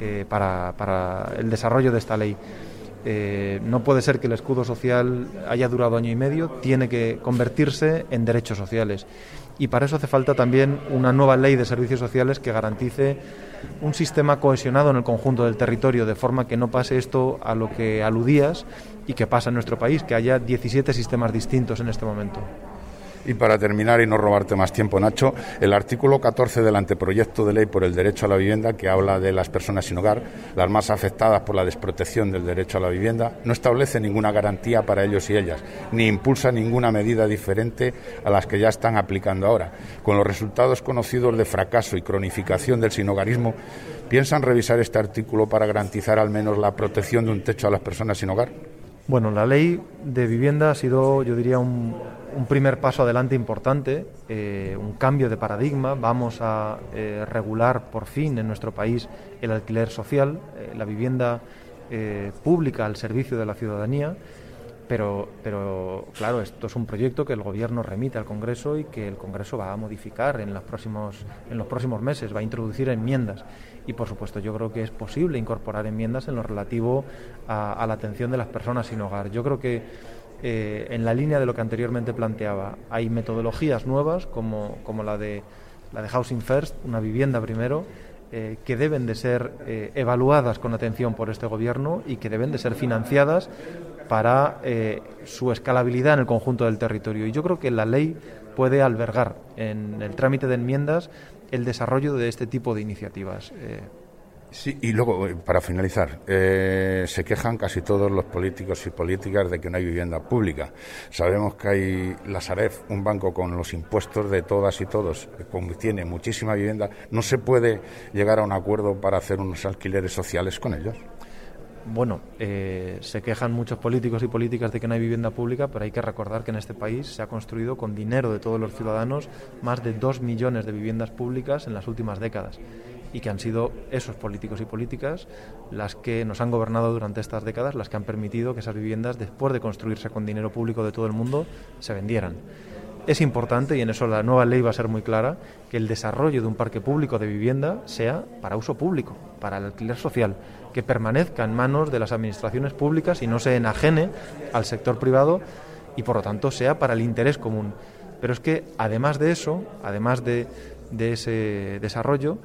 para el desarrollo de esta ley. No puede ser que el escudo social haya durado año y medio, tiene que convertirse en derechos sociales. Y para eso hace falta también una nueva ley de servicios sociales que garantice un sistema cohesionado en el conjunto del territorio, de forma que no pase esto a lo que aludías y que pasa en nuestro país, que haya 17 sistemas distintos en este momento.
Y para terminar y no robarte más tiempo, Nacho, el artículo 14 del anteproyecto de ley por el derecho a la vivienda, que habla de las personas sin hogar, las más afectadas por la desprotección del derecho a la vivienda, no establece ninguna garantía para ellos y ellas, ni impulsa ninguna medida diferente a las que ya están aplicando ahora. Con los resultados conocidos de fracaso y cronificación del sinhogarismo, ¿piensan revisar este artículo para garantizar al menos la protección de un techo a las personas sin hogar?
Bueno, la ley de vivienda ha sido, yo diría, un primer paso adelante importante, un cambio de paradigma. Vamos a regular por fin en nuestro país el alquiler social, la vivienda pública al servicio de la ciudadanía, pero claro, esto es un proyecto que el Gobierno remite al Congreso y que el Congreso va a modificar en los próximos meses, va a introducir enmiendas. Y, por supuesto, yo creo que es posible incorporar enmiendas en lo relativo a la atención de las personas sin hogar. Yo creo que en la línea de lo que anteriormente planteaba, hay metodologías nuevas como la de Housing First, una vivienda primero, que deben de ser evaluadas con atención por este Gobierno y que deben de ser financiadas para su escalabilidad en el conjunto del territorio. Y yo creo que la ley puede albergar en el trámite de enmiendas el desarrollo de este tipo de iniciativas.
Sí, y luego, para finalizar, se quejan casi todos los políticos y políticas de que no hay vivienda pública. Sabemos que hay la Sareb, un banco con los impuestos de todas y todos, tiene muchísima vivienda. ¿No se puede llegar a un acuerdo para hacer unos alquileres sociales con ellos?
Bueno, se quejan muchos políticos y políticas de que no hay vivienda pública, pero hay que recordar que en este país se ha construido con dinero de todos los ciudadanos más de 2 millones de viviendas públicas en las últimas décadas, y que han sido esos políticos y políticas las que nos han gobernado durante estas décadas, las que han permitido que esas viviendas, después de construirse con dinero público de todo el mundo, se vendieran. Es importante, y en eso la nueva ley va a ser muy clara, que el desarrollo de un parque público de vivienda sea para uso público, para el alquiler social, que permanezca en manos de las administraciones públicas y no se enajene al sector privado, y por lo tanto sea para el interés común. Pero es que además de eso, además de ese desarrollo,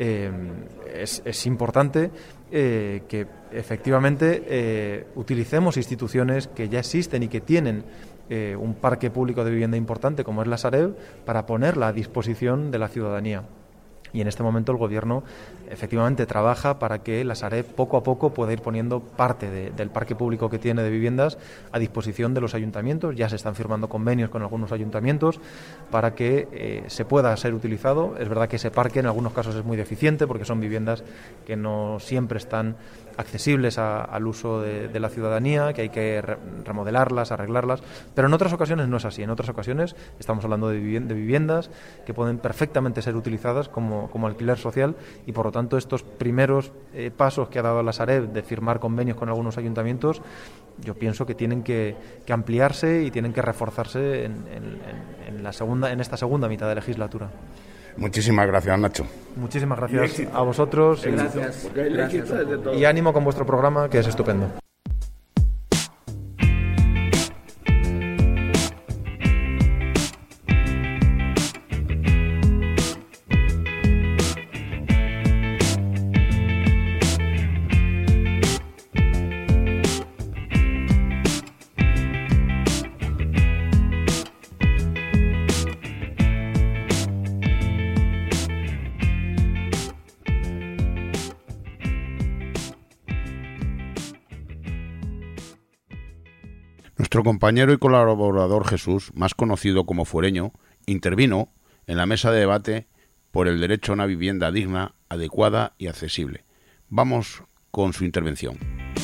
es importante que efectivamente utilicemos instituciones que ya existen y que tienen un parque público de vivienda importante como es la Sareb, para ponerla a disposición de la ciudadanía. Y en este momento el Gobierno efectivamente trabaja para que la Sareb poco a poco pueda ir poniendo parte del parque público que tiene de viviendas a disposición de los ayuntamientos. Ya se están firmando convenios con algunos ayuntamientos para que se pueda ser utilizado. Es verdad que ese parque en algunos casos es muy deficiente porque son viviendas que no siempre están accesibles al uso de la ciudadanía, que hay que remodelarlas, arreglarlas, pero en otras ocasiones no es así. En otras ocasiones estamos hablando de viviendas que pueden perfectamente ser utilizadas como alquiler social, y por lo tanto estos primeros pasos que ha dado la Sareb de firmar convenios con algunos ayuntamientos, yo pienso que tienen que ampliarse y tienen que reforzarse en esta segunda mitad de legislatura.
Muchísimas gracias, Nacho.
Muchísimas gracias a vosotros.
Gracias.
Y ánimo con vuestro programa, que es estupendo.
Nuestro compañero y colaborador Jesús, más conocido como Fuereño, intervino en la mesa de debate por el derecho a una vivienda digna, adecuada y accesible. Vamos con su intervención.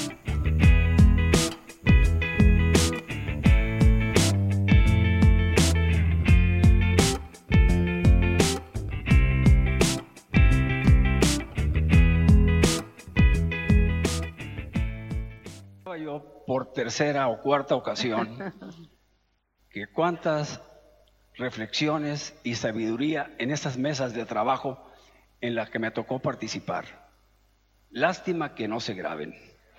Por tercera o cuarta ocasión, que cuántas reflexiones y sabiduría en esas mesas de trabajo en las que me tocó participar. Lástima que no se graben.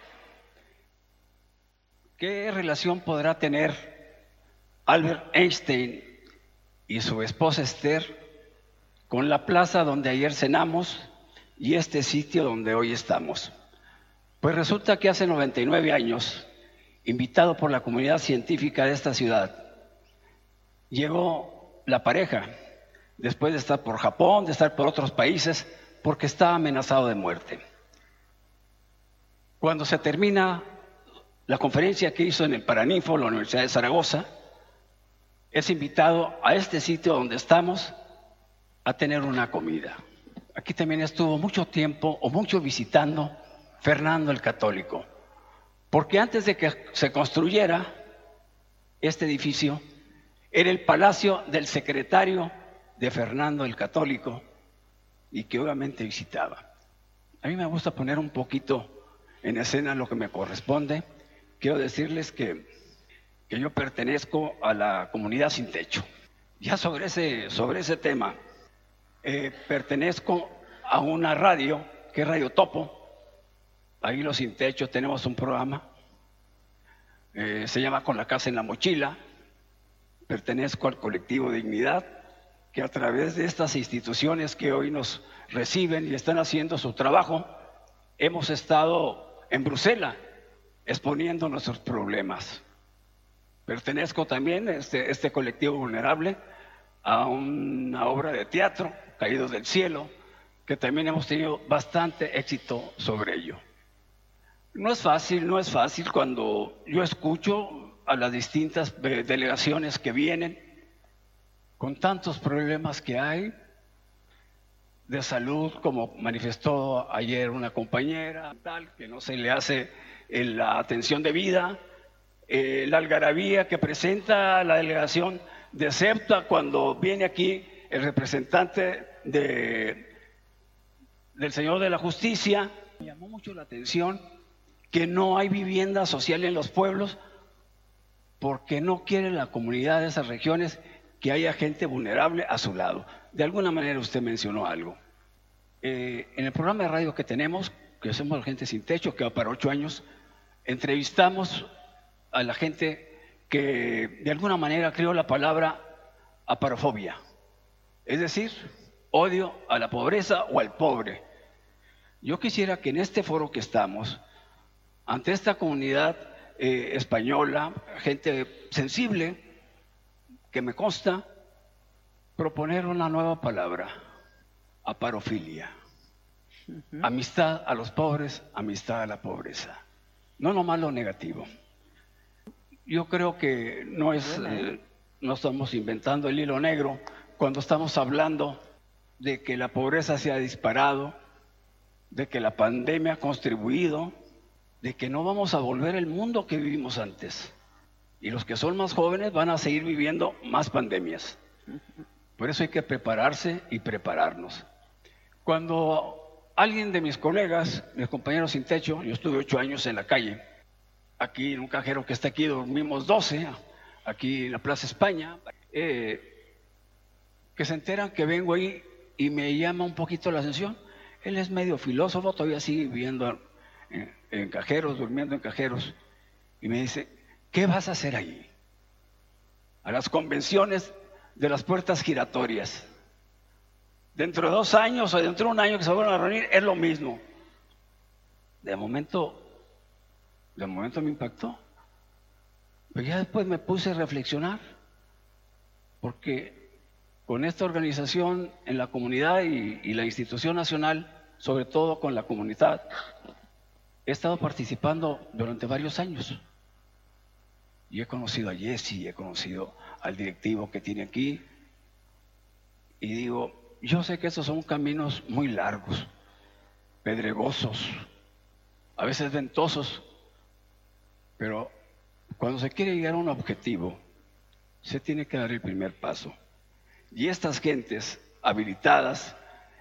¿Qué relación podrá tener Albert Einstein y su esposa Esther con la plaza donde ayer cenamos y este sitio donde hoy estamos? Pues resulta que hace 99 años, invitado por la comunidad científica de esta ciudad, llegó la pareja, después de estar por Japón, de estar por otros países, porque estaba amenazado de muerte. Cuando se termina la conferencia que hizo en el Paraninfo, la Universidad de Zaragoza, es invitado a este sitio donde estamos a tener una comida. Aquí también estuvo mucho tiempo o mucho visitando Fernando el Católico, porque antes de que se construyera este edificio, era el palacio del secretario de Fernando el Católico y que obviamente visitaba. A mí me gusta poner un poquito en escena lo que me corresponde. Quiero decirles que yo pertenezco a la comunidad Sin Techo. Ya sobre ese tema, pertenezco a una radio que es Radio Topo. Ahí los Sin Techo tenemos un programa, se llama Con la Casa en la Mochila. Pertenezco al colectivo Dignidad, que a través de estas instituciones que hoy nos reciben y están haciendo su trabajo, hemos estado en Bruselas exponiendo nuestros problemas. Pertenezco también, este colectivo vulnerable, a una obra de teatro, Caídos del Cielo, que también hemos tenido bastante éxito sobre ello. No es fácil cuando yo escucho a las distintas delegaciones que vienen con tantos problemas que hay de salud, como manifestó ayer una compañera, tal, que no se le hace la atención debida, la algarabía que presenta la delegación de SEPTA cuando viene aquí el representante del señor de la justicia. Me llamó mucho la atención que no hay vivienda social en los pueblos porque no quiere la comunidad de esas regiones que haya gente vulnerable a su lado. De alguna manera usted mencionó algo. En el programa de radio que tenemos, que somos Gente Sin Techo, que va para 8 años, entrevistamos a la gente que de alguna manera creó la palabra aparofobia, es decir, odio a la pobreza o al pobre. Yo quisiera que en este foro que estamos, ante esta comunidad española, gente sensible, que me consta, proponer una nueva palabra, aparofilia. Amistad a los pobres, amistad a la pobreza. No nomás lo negativo. Yo creo que no estamos inventando el hilo negro cuando estamos hablando de que la pobreza se ha disparado, de que la pandemia ha contribuido, de que no vamos a volver al mundo que vivimos antes. Y los que son más jóvenes van a seguir viviendo más pandemias. Por eso hay que prepararse y prepararnos. Cuando alguien de mis colegas, mis compañeros sin techo, yo estuve 8 años en la calle, aquí en un cajero que está aquí, dormimos 12, aquí en la Plaza España, que se enteran que vengo ahí y me llama un poquito la atención. Él es medio filósofo, todavía sigue viviendo en cajeros, durmiendo en cajeros, y me dice, ¿qué vas a hacer allí? A las convenciones de las puertas giratorias. Dentro de 2 años o dentro de 1 año que se vuelvan a reunir, es lo mismo. De momento me impactó. Pero ya después me puse a reflexionar, porque con esta organización en la comunidad y la institución nacional, sobre todo con la comunidad, he estado participando durante varios años. Y he conocido a Jesse, he conocido al directivo que tiene aquí, y digo, yo sé que estos son caminos muy largos, pedregosos, a veces ventosos, pero cuando se quiere llegar a un objetivo, se tiene que dar el primer paso. Y estas gentes habilitadas,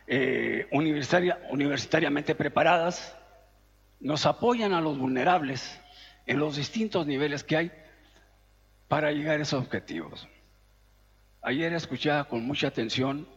universitariamente preparadas, nos apoyan a los vulnerables en los distintos niveles que hay para llegar a esos objetivos. Ayer escuchaba con mucha atención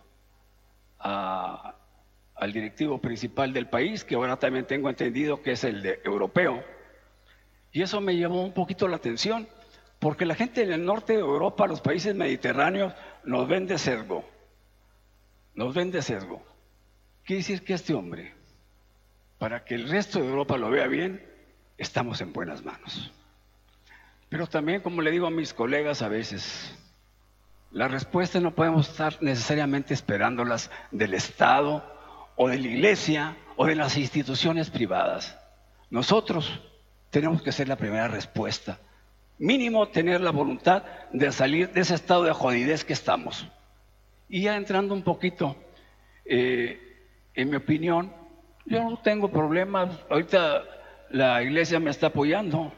al directivo principal del país, que ahora también tengo entendido que es el europeo, y eso me llamó un poquito la atención, porque la gente en el norte de Europa, los países mediterráneos, nos ven de sesgo. Nos ven de sesgo. Quiere decir que este hombre, para que el resto de Europa lo vea bien, estamos en buenas manos. Pero también, como le digo a mis colegas a veces, las respuestas no podemos estar necesariamente esperándolas del Estado o de la Iglesia o de las instituciones privadas. Nosotros tenemos que ser la primera respuesta. Mínimo tener la voluntad de salir de ese estado de jodidez que estamos. Y ya entrando un poquito, en mi opinión, yo no tengo problemas. Ahorita la Iglesia me está apoyando.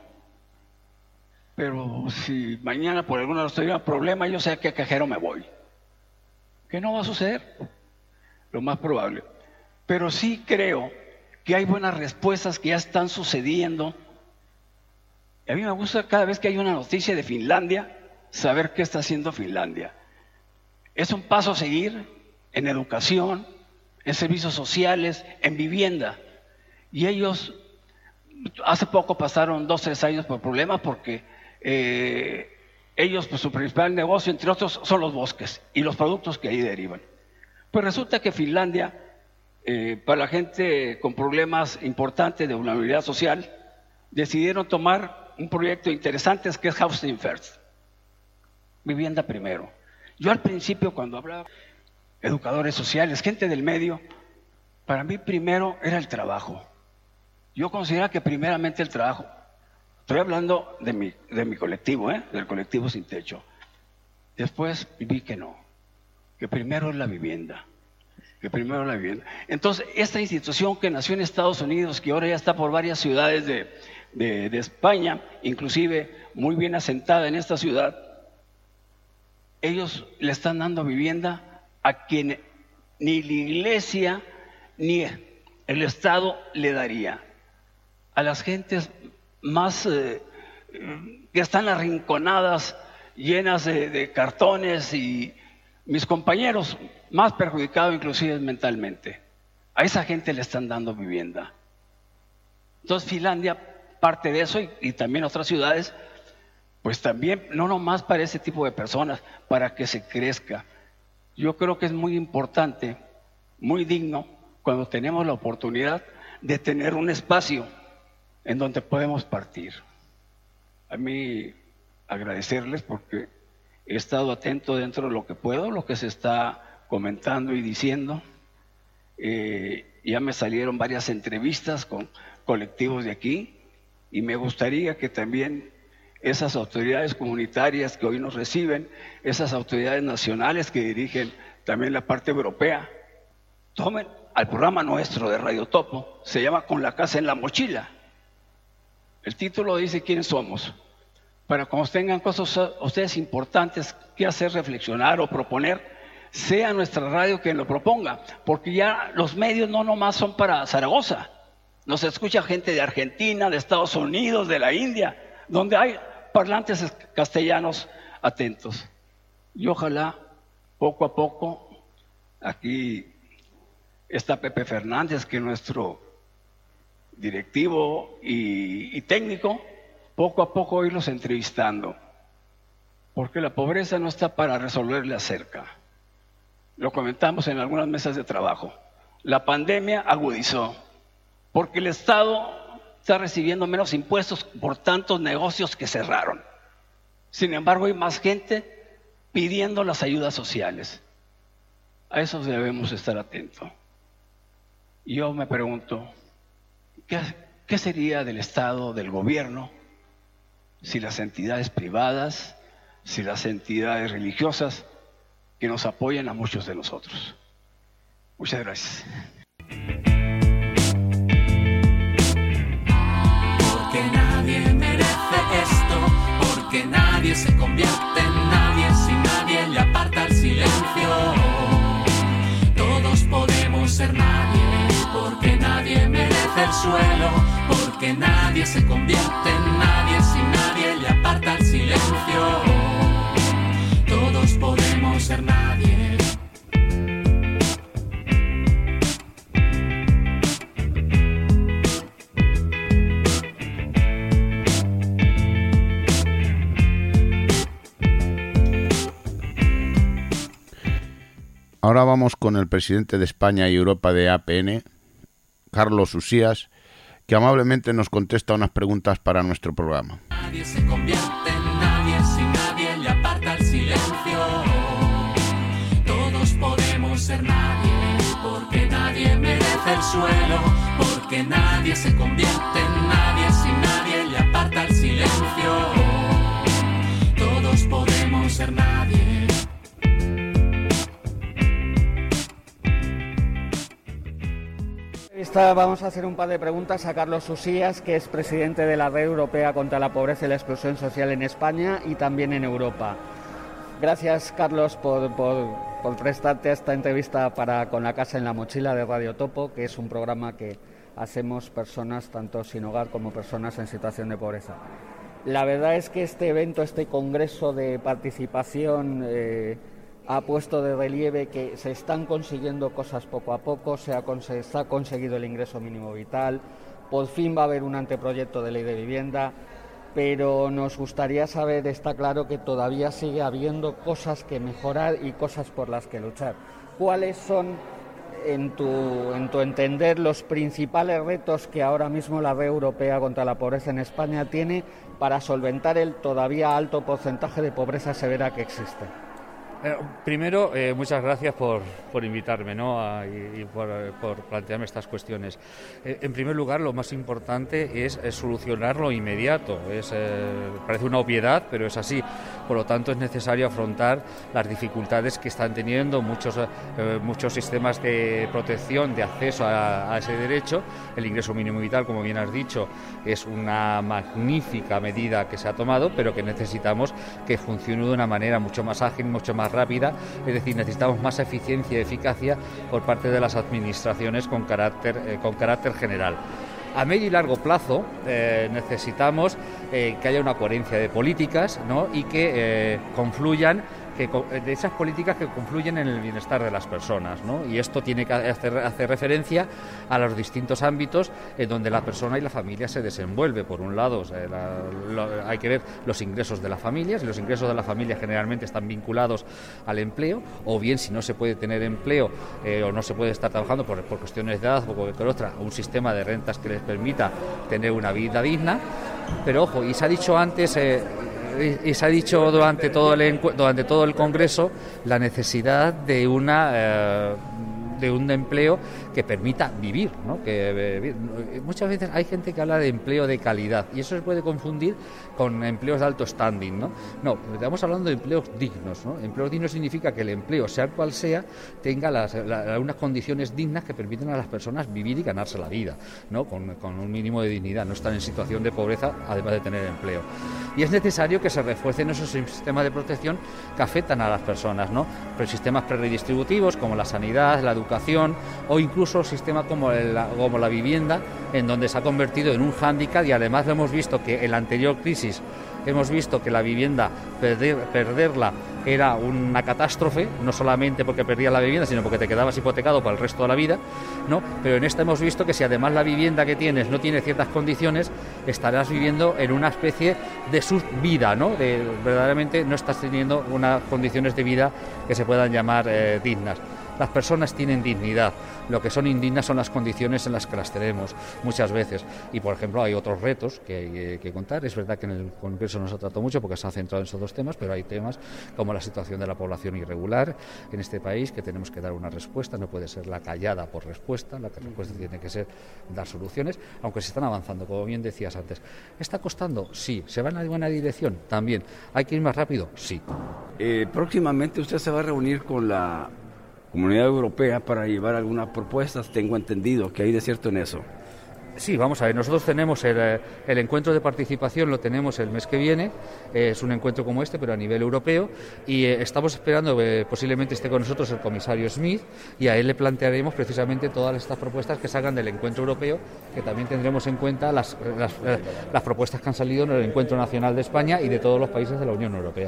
Pero si mañana por alguna razón hay un problema, yo sé a qué cajero me voy. Que no va a suceder, lo más probable. Pero sí creo que hay buenas respuestas que ya están sucediendo. Y a mí me gusta cada vez que hay una noticia de Finlandia, saber qué está haciendo Finlandia. Es un paso a seguir en educación, en servicios sociales, en vivienda. Y ellos hace poco pasaron 2 o 3 años por problemas porque ellos, pues, su principal negocio, entre otros, son los bosques y los productos que ahí derivan. Pues resulta que Finlandia, para la gente con problemas importantes de vulnerabilidad social, decidieron tomar un proyecto interesante que es Housing First, vivienda primero. Yo al principio, cuando hablaba educadores sociales, gente del medio, para mí primero era el trabajo. Yo considero que primeramente el trabajo. Estoy hablando de mi colectivo, del colectivo Sin Techo. Después vi que no, que primero es la vivienda. Entonces, esta institución que nació en Estados Unidos, que ahora ya está por varias ciudades de España, inclusive muy bien asentada en esta ciudad, ellos le están dando vivienda a quien ni la iglesia ni el Estado le daría. A las gentes más que están arrinconadas, llenas de cartones, y mis compañeros más perjudicados inclusive mentalmente. A esa gente le están dando vivienda. Entonces Finlandia, parte de eso, y también otras ciudades, pues también, no nomás para ese tipo de personas, para que se crezca. Yo creo que es muy importante, muy digno, cuando tenemos la oportunidad de tener un espacio en donde podemos partir. A mí agradecerles porque he estado atento dentro de lo que puedo, lo que se está comentando y diciendo. Ya me salieron varias entrevistas con colectivos de aquí, y me gustaría que también esas autoridades comunitarias que hoy nos reciben, esas autoridades nacionales que dirigen también la parte europea, tomen al programa nuestro de Radio Topo, se llama Con la Casa en la Mochila. El título dice quiénes somos, para cuando tengan cosas ustedes importantes que hacer, reflexionar o proponer, sea nuestra radio quien lo proponga, porque ya los medios no nomás son para Zaragoza, nos escucha gente de Argentina, de Estados Unidos, de la India, donde hay parlantes castellanos atentos. Y ojalá, poco a poco, aquí está Pepe Fernández, que es nuestro directivo y técnico, poco a poco irlos entrevistando, porque la pobreza no está para resolverla cerca. Lo comentamos en algunas mesas de trabajo. La pandemia agudizó, porque el Estado está recibiendo menos impuestos por tantos negocios que cerraron. Sin embargo, hay más gente pidiendo las ayudas sociales. A eso debemos estar atentos. Y yo me pregunto, ¿qué sería del Estado, del gobierno, si las entidades privadas, si las entidades religiosas que nos apoyan a muchos de nosotros? Muchas gracias.
Porque nadie merece esto, porque nadie se convierte en nadie si nadie le aparta el silencio. Todos podemos ser nadie, porque nadie merece el suelo, porque nadie se convierte en nadie si nadie le aparta el silencio. Todos podemos ser nadie.
Ahora vamos con el presidente de España y Europa de APN, Carlos Usías, que amablemente nos contesta unas preguntas para nuestro programa.
Nadie se convierte en nadie si nadie le aparta el silencio. Todos podemos ser nadie, porque nadie merece el suelo, porque nadie se convierte en nadie si nadie le aparta el silencio. Todos podemos ser nadie.
Vamos a hacer un par de preguntas a Carlos Usías, que es presidente de la Red Europea contra la Pobreza y la Exclusión Social en España y también en Europa. Gracias, Carlos, por prestarte a esta entrevista para Con la Casa en la Mochila de Radio Topo, que es un programa que hacemos personas tanto sin hogar como personas en situación de pobreza. La verdad es que este evento, este congreso de participación, ha puesto de relieve que se están consiguiendo cosas poco a poco, se ha conseguido el ingreso mínimo vital, por fin va a haber un anteproyecto de ley de vivienda, pero nos gustaría saber, está claro que todavía sigue habiendo cosas que mejorar y cosas por las que luchar. ¿Cuáles son, en tu entender, los principales retos que ahora mismo la Red Europea contra la Pobreza en España tiene para solventar el todavía alto porcentaje de pobreza severa que existe?
Primero, muchas gracias por invitarme, ¿no? y por plantearme estas cuestiones. En primer lugar, lo más importante es solucionar lo inmediato. Parece una obviedad, pero es así. Por lo tanto, es necesario afrontar las dificultades que están teniendo muchos sistemas de protección, de acceso a ese derecho. El ingreso mínimo vital, como bien has dicho, es una magnífica medida que se ha tomado, pero que necesitamos que funcione de una manera mucho más ágil, mucho más rápida, es decir, necesitamos más eficiencia y eficacia por parte de las administraciones con carácter general. A medio y largo plazo necesitamos que haya una coherencia de políticas, ¿no? Y que confluyan, de esas políticas que confluyen en el bienestar de las personas, ¿no? Y esto tiene que hacer referencia a los distintos ámbitos en donde la persona y la familia se desenvuelve. Por un lado, hay que ver los ingresos de las familias, y los ingresos de la familia generalmente están vinculados al empleo, o bien, si no se puede tener empleo o no se puede estar trabajando por cuestiones de edad o por otra, un sistema de rentas que les permita tener una vida digna. Pero ojo, y se ha dicho antes, y se ha dicho durante todo el Congreso, la necesidad de un empleo que permita vivir, ¿no? Muchas veces hay gente que habla de empleo de calidad y eso se puede confundir con empleos de alto standing, ¿no? No, estamos hablando de empleos dignos, ¿no? Empleos dignos significa que el empleo, sea cual sea, tenga unas condiciones dignas que permiten a las personas vivir y ganarse la vida, ¿no? Con un mínimo de dignidad, no estar en situación de pobreza además de tener empleo. Y es necesario que se refuercen esos sistemas de protección que afectan a las personas, ¿no? Pero sistemas preredistributivos como la sanidad, la educación o incluso sistemas como la vivienda, en donde se ha convertido en un hándicap, y además lo hemos visto que en la anterior crisis hemos visto que la vivienda, perderla era una catástrofe, no solamente porque perdías la vivienda, sino porque te quedabas hipotecado para el resto de la vida, ¿no? Pero en esta hemos visto que si además la vivienda que tienes no tiene ciertas condiciones, estarás viviendo en una especie de subvida, ¿no? Verdaderamente no estás teniendo unas condiciones de vida que se puedan llamar dignas. Las personas tienen dignidad, lo que son indignas son las condiciones en las que las tenemos muchas veces. Y, por ejemplo, hay otros retos que contar. Es verdad que en el Congreso no se ha tratado mucho porque se ha centrado en esos dos temas, pero hay temas como la situación de la población irregular en este país, que tenemos que dar una respuesta. No puede ser la callada por respuesta, la respuesta tiene que ser dar soluciones, aunque se están avanzando, como bien decías antes. ¿Está costando? Sí. ¿Se va en la buena dirección? También. ¿Hay que ir más rápido? Sí.
Próximamente usted se va a reunir con la Comunidad Europea para llevar algunas propuestas, tengo entendido que hay de cierto en eso.
Sí, vamos a ver, nosotros tenemos el encuentro de participación, lo tenemos el mes que viene, es un encuentro como este, pero a nivel europeo, y estamos esperando, posiblemente esté con nosotros el comisario Smith, y a él le plantearemos precisamente todas estas propuestas que salgan del encuentro europeo, que también tendremos en cuenta las propuestas que han salido en el encuentro nacional de España y de todos los países de la Unión Europea.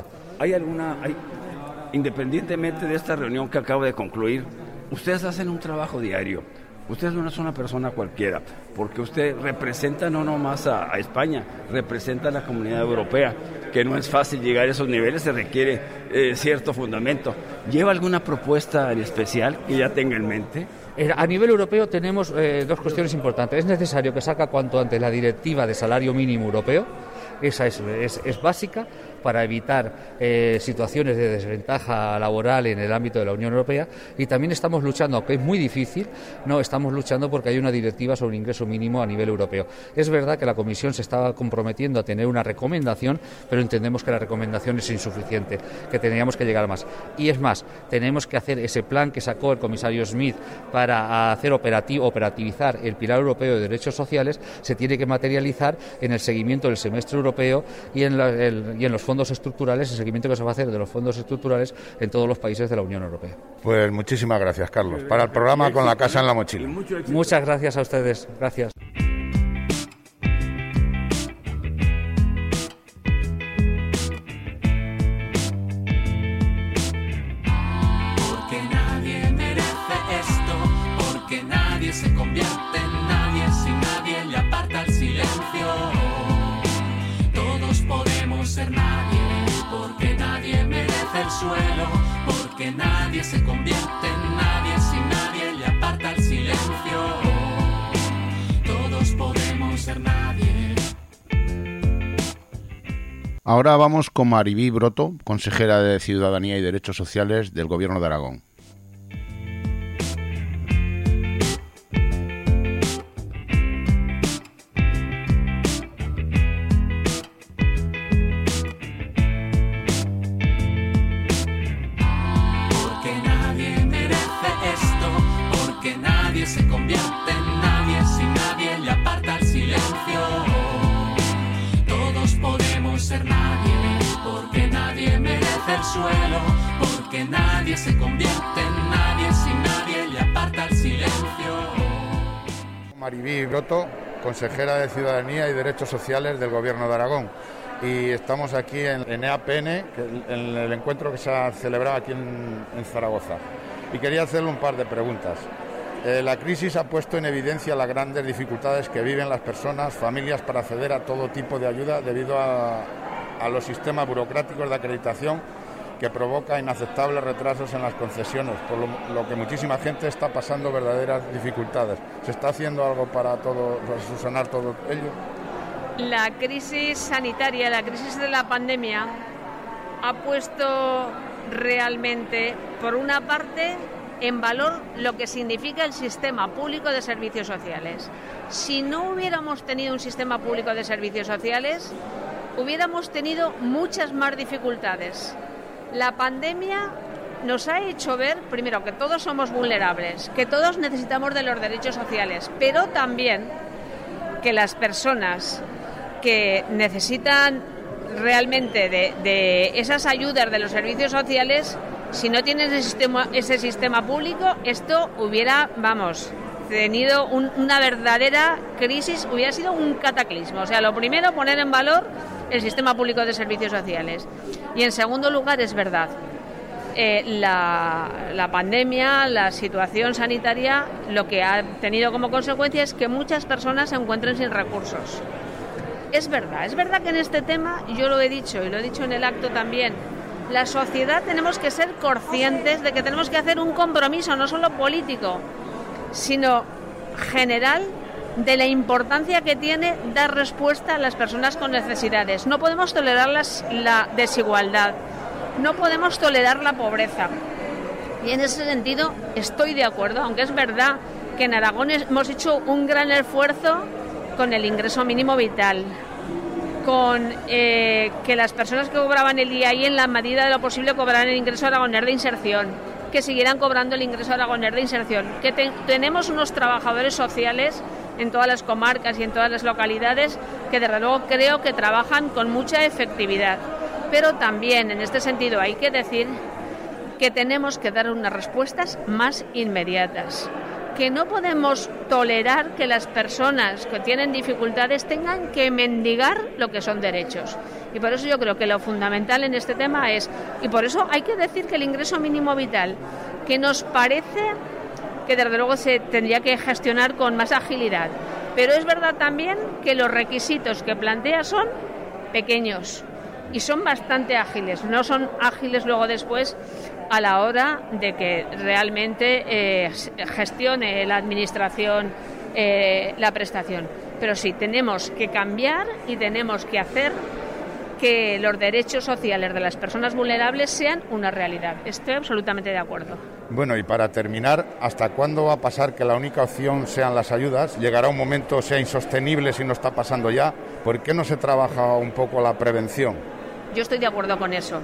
Independientemente de esta reunión que acabo de concluir, ustedes hacen un trabajo diario. Usted no es una persona cualquiera, porque usted representa no nomás a España, representa a la Comunidad Europea, que no es fácil llegar a esos niveles, se requiere cierto fundamento. ¿Lleva alguna propuesta en especial que ya tenga en mente?
A nivel europeo tenemos dos cuestiones importantes. Es necesario que salga cuanto antes la directiva de salario mínimo europeo. Esa es básica para evitar situaciones de desventaja laboral en el ámbito de la Unión Europea, y también estamos luchando, aunque es muy difícil, estamos luchando porque hay una directiva sobre ingreso mínimo a nivel europeo. Es verdad que la Comisión se estaba comprometiendo a tener una recomendación, pero entendemos que la recomendación es insuficiente, que tendríamos que llegar más. Y es más, tenemos que hacer ese plan que sacó el comisario Smith para hacer operativizar el Pilar Europeo de Derechos Sociales, se tiene que materializar en el seguimiento del semestre europeo y en los fondos estructurales, el seguimiento que se va a hacer de los fondos estructurales en todos los países de la Unión Europea.
Pues muchísimas gracias, Carlos. Para el programa Con la Casa en la Mochila.
Muchas gracias a ustedes. Gracias.
Porque nadie merece esto, porque nadie se convierte en nadie si nadie le aparta el silencio. Todos podemos ser nadie, porque nadie merece el suelo, porque nadie se convierte en nadie si nadie le aparta el silencio. Todos podemos ser nadie.
Ahora vamos con Maribí Broto, consejera de Ciudadanía y Derechos Sociales del Gobierno de Aragón.
Porque nadie merece esto, porque nadie se convierte en nadie si nadie le aparta el silencio. Todos podemos ser nadie, porque nadie merece el suelo, porque nadie se convierte en nadie si nadie le aparta el silencio.
Maribí Broto, consejera de Ciudadanía y Derechos Sociales del Gobierno de Aragón. Y estamos aquí en EAPN, en el encuentro que se ha celebrado aquí en Zaragoza. Y quería hacerle un par de preguntas. La crisis ha puesto en evidencia las grandes dificultades que viven las personas, familias, para acceder a todo tipo de ayuda debido a los sistemas burocráticos de acreditación que provoca inaceptables retrasos en las concesiones, por lo que muchísima gente está pasando verdaderas dificultades. ¿Se está haciendo algo para solucionar todo ello?
La crisis sanitaria, la crisis de la pandemia, ha puesto realmente, por una parte, en valor lo que significa el sistema público de servicios sociales. Si no hubiéramos tenido un sistema público de servicios sociales, hubiéramos tenido muchas más dificultades. La pandemia nos ha hecho ver, primero, que todos somos vulnerables, que todos necesitamos de los derechos sociales, pero también que las personas que necesitan realmente de esas ayudas de los servicios sociales, si no tienen ese sistema público, esto hubiera, tenido una verdadera crisis, hubiera sido un cataclismo. O sea, lo primero, poner en valor el sistema público de servicios sociales. Y en segundo lugar, es verdad, la pandemia, la situación sanitaria, lo que ha tenido como consecuencia es que muchas personas se encuentren sin recursos. Es verdad que en este tema, yo lo he dicho y lo he dicho en el acto también, la sociedad tenemos que ser conscientes de que tenemos que hacer un compromiso no solo político, sino general, de la importancia que tiene dar respuesta a las personas con necesidades. No podemos tolerar la desigualdad, no podemos tolerar la pobreza. Y en ese sentido estoy de acuerdo, aunque es verdad que en Aragón hemos hecho un gran esfuerzo con el ingreso mínimo vital, con que las personas que cobraban el IAI en la medida de lo posible cobraran el ingreso aragonés de inserción, que siguieran cobrando el ingreso aragonés de inserción, que tenemos unos trabajadores sociales en todas las comarcas y en todas las localidades que desde luego creo que trabajan con mucha efectividad. Pero también en este sentido hay que decir que tenemos que dar unas respuestas más inmediatas, que no podemos tolerar que las personas que tienen dificultades tengan que mendigar lo que son derechos. Y por eso yo creo que lo fundamental en este tema es, y por eso hay que decir que el ingreso mínimo vital, que nos parece que desde luego se tendría que gestionar con más agilidad, pero es verdad también que los requisitos que plantea son pequeños y son bastante ágiles, no son ágiles luego después a la hora de que realmente gestione la administración la prestación. Pero sí, tenemos que cambiar y tenemos que hacer que los derechos sociales de las personas vulnerables sean una realidad. Estoy absolutamente de acuerdo.
Bueno, y para terminar, ¿hasta cuándo va a pasar que la única opción sean las ayudas? ¿Llegará un momento, sea insostenible si no está pasando ya? ¿Por qué no se trabaja un poco la prevención?
Yo estoy de acuerdo con eso.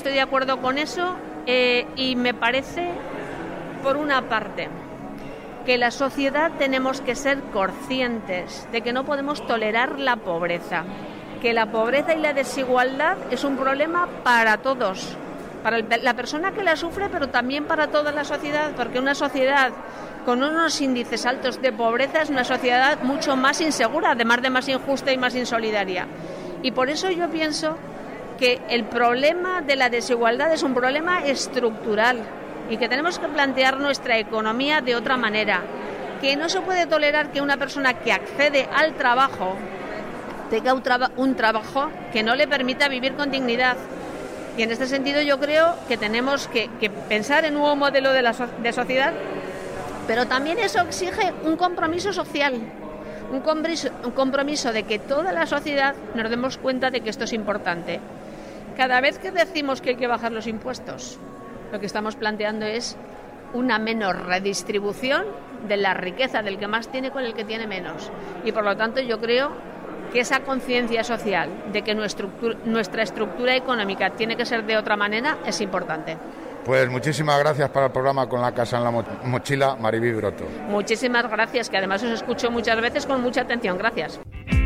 Y me parece, por una parte, que la sociedad tenemos que ser conscientes de que no podemos tolerar la pobreza, que la pobreza y la desigualdad es un problema para todos, para la persona que la sufre, pero también para toda la sociedad, porque una sociedad con unos índices altos de pobreza es una sociedad mucho más insegura, además de más injusta y más insolidaria. Y por eso yo pienso que el problema de la desigualdad es un problema estructural y que tenemos que plantear nuestra economía de otra manera, que no se puede tolerar que una persona que accede al trabajo tenga un trabajo que no le permita vivir con dignidad. Y en este sentido yo creo que tenemos que pensar en un nuevo modelo de sociedad, pero también eso exige un compromiso social, un compromiso de que toda la sociedad nos demos cuenta de que esto es importante. Cada vez que decimos que hay que bajar los impuestos, lo que estamos planteando es una menor redistribución de la riqueza del que más tiene con el que tiene menos. Y por lo tanto yo creo que esa conciencia social de que nuestra estructura económica tiene que ser de otra manera es importante.
Pues muchísimas gracias para el programa Con la Casa en la Mochila, Maribí Broto.
Muchísimas gracias, que además os escucho muchas veces con mucha atención. Gracias.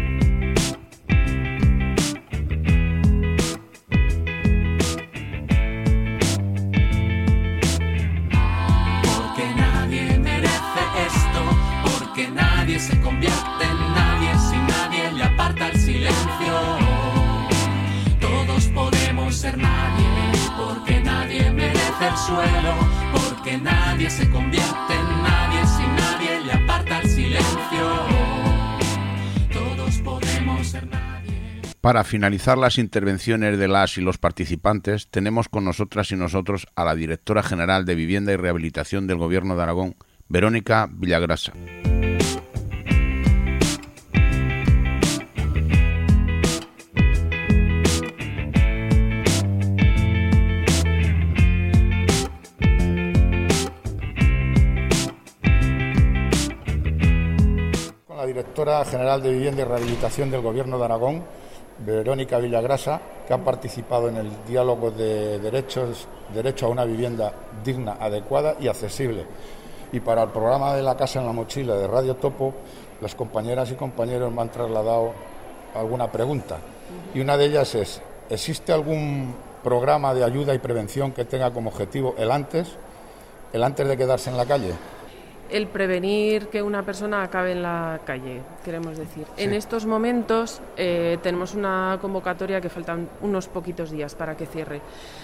Porque nadie merece esto, porque nadie se convierte en nadie si nadie le aparta el silencio. Todos podemos ser nadie, porque nadie merece el suelo, porque nadie se convierte en nadie si nadie le aparta el silencio. Todos podemos ser nadie.
Para finalizar las intervenciones de las y los participantes, tenemos con nosotras y nosotros a la directora general de Vivienda y Rehabilitación del Gobierno de Aragón, Verónica Villagrasa.
La directora general de Vivienda y Rehabilitación del Gobierno de Aragón, Verónica Villagrasa, que ha participado en el diálogo de derecho a una vivienda digna, adecuada y accesible. Y para el programa de La Casa en la Mochila de Radio Topo, las compañeras y compañeros me han trasladado alguna pregunta. Y una de ellas es: ¿existe algún programa de ayuda y prevención que tenga como objetivo el antes de quedarse en la calle?
El prevenir que una persona acabe en la calle, queremos decir. Sí. En estos momentos tenemos una convocatoria que faltan unos poquitos días para que cierre.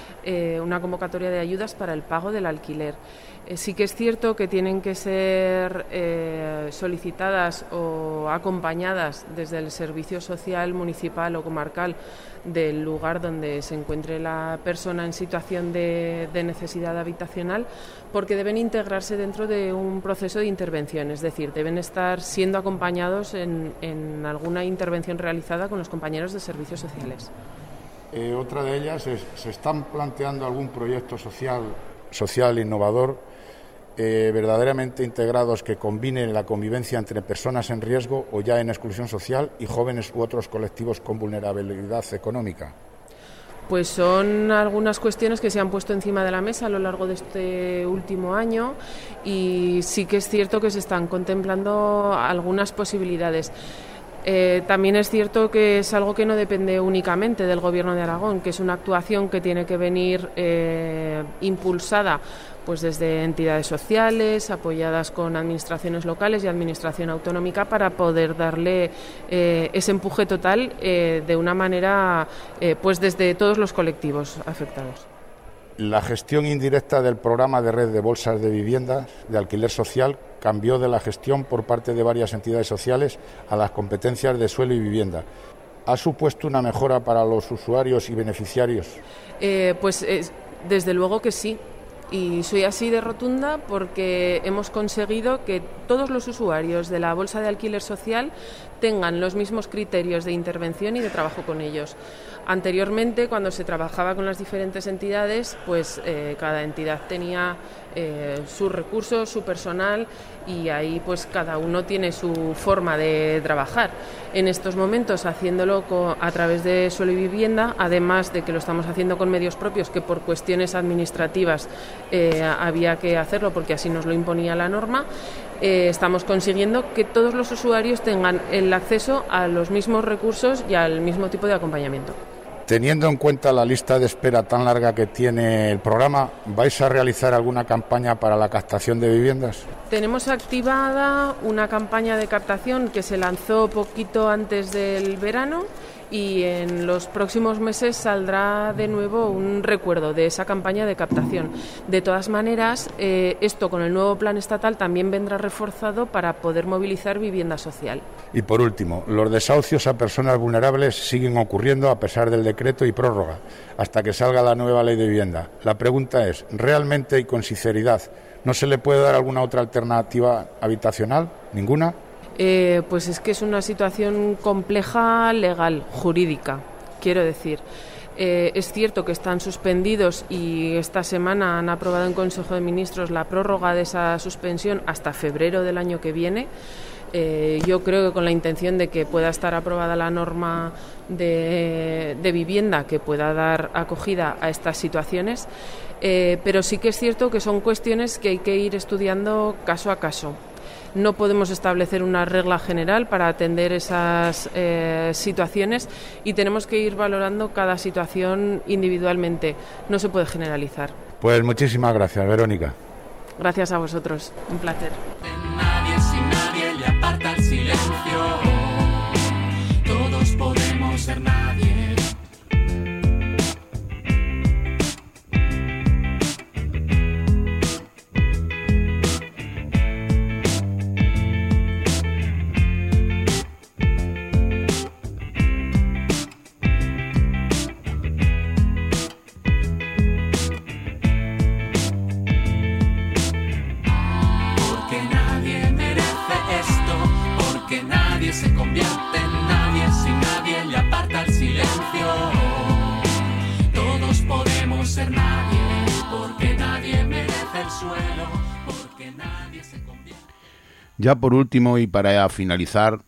Una convocatoria de ayudas para el pago del alquiler. Sí que es cierto que tienen que ser solicitadas o acompañadas desde el servicio social municipal o comarcal del lugar donde se encuentre la persona en situación de necesidad habitacional, porque deben integrarse dentro de un proceso de intervención, es decir, deben estar siendo acompañados en alguna intervención realizada con los compañeros de servicios sociales.
Otra de ellas es: ¿se están planteando algún proyecto social innovador verdaderamente integrados que combinen la convivencia entre personas en riesgo o ya en exclusión social y jóvenes u otros colectivos con vulnerabilidad económica?
Pues son algunas cuestiones que se han puesto encima de la mesa a lo largo de este último año y sí que es cierto que se están contemplando algunas posibilidades. También es cierto que es algo que no depende únicamente del Gobierno de Aragón, que es una actuación que tiene que venir impulsada pues desde entidades sociales, apoyadas con administraciones locales y administración autonómica, para poder darle ese empuje total de una manera pues desde todos los colectivos afectados.
La gestión indirecta del programa de red de bolsas de viviendas de alquiler social cambió de la gestión por parte de varias entidades sociales a las competencias de suelo y vivienda. ¿Ha supuesto una mejora para los usuarios y beneficiarios?
Desde luego que sí. Y soy así de rotunda porque hemos conseguido que todos los usuarios de la bolsa de alquiler social tengan los mismos criterios de intervención y de trabajo con ellos. Anteriormente, cuando se trabajaba con las diferentes entidades, pues cada entidad tenía sus recursos, su personal, y ahí pues cada uno tiene su forma de trabajar. En estos momentos, haciéndolo a través de Suelo y Vivienda, además de que lo estamos haciendo con medios propios, que por cuestiones administrativas había que hacerlo porque así nos lo imponía la norma, estamos consiguiendo que todos los usuarios tengan el acceso a los mismos recursos y al mismo tipo de acompañamiento.
Teniendo en cuenta la lista de espera tan larga que tiene el programa, ¿vais a realizar alguna campaña para la captación de viviendas?
Tenemos activada una campaña de captación que se lanzó poquito antes del verano y en los próximos meses saldrá de nuevo un recuerdo de esa campaña de captación. De todas maneras, esto con el nuevo plan estatal también vendrá reforzado para poder movilizar vivienda social.
Y por último, los desahucios a personas vulnerables siguen ocurriendo a pesar del decreto y prórroga, hasta que salga la nueva ley de vivienda. La pregunta es, ¿realmente y con sinceridad no se le puede dar alguna otra alternativa habitacional? ¿Ninguna?
pues es que es una situación compleja legal, jurídica, quiero decir. Es cierto que están suspendidos y esta semana han aprobado en Consejo de Ministros la prórroga de esa suspensión hasta febrero del año que viene. Yo creo que con la intención de que pueda estar aprobada la norma de vivienda que pueda dar acogida a estas situaciones, pero sí que es cierto que son cuestiones que hay que ir estudiando caso a caso. No podemos establecer una regla general para atender esas situaciones y tenemos que ir valorando cada situación individualmente. No se puede generalizar.
Pues muchísimas gracias, Verónica.
Gracias a vosotros. Un placer.
Nadie sin nadie le aparta el silencio. Todos podemos ser nadie. Se convierte en nadie, sin nadie le aparta el silencio. Todos podemos ser nadie, porque nadie merece el suelo, porque nadie se convierte.
Ya por último y para finalizar,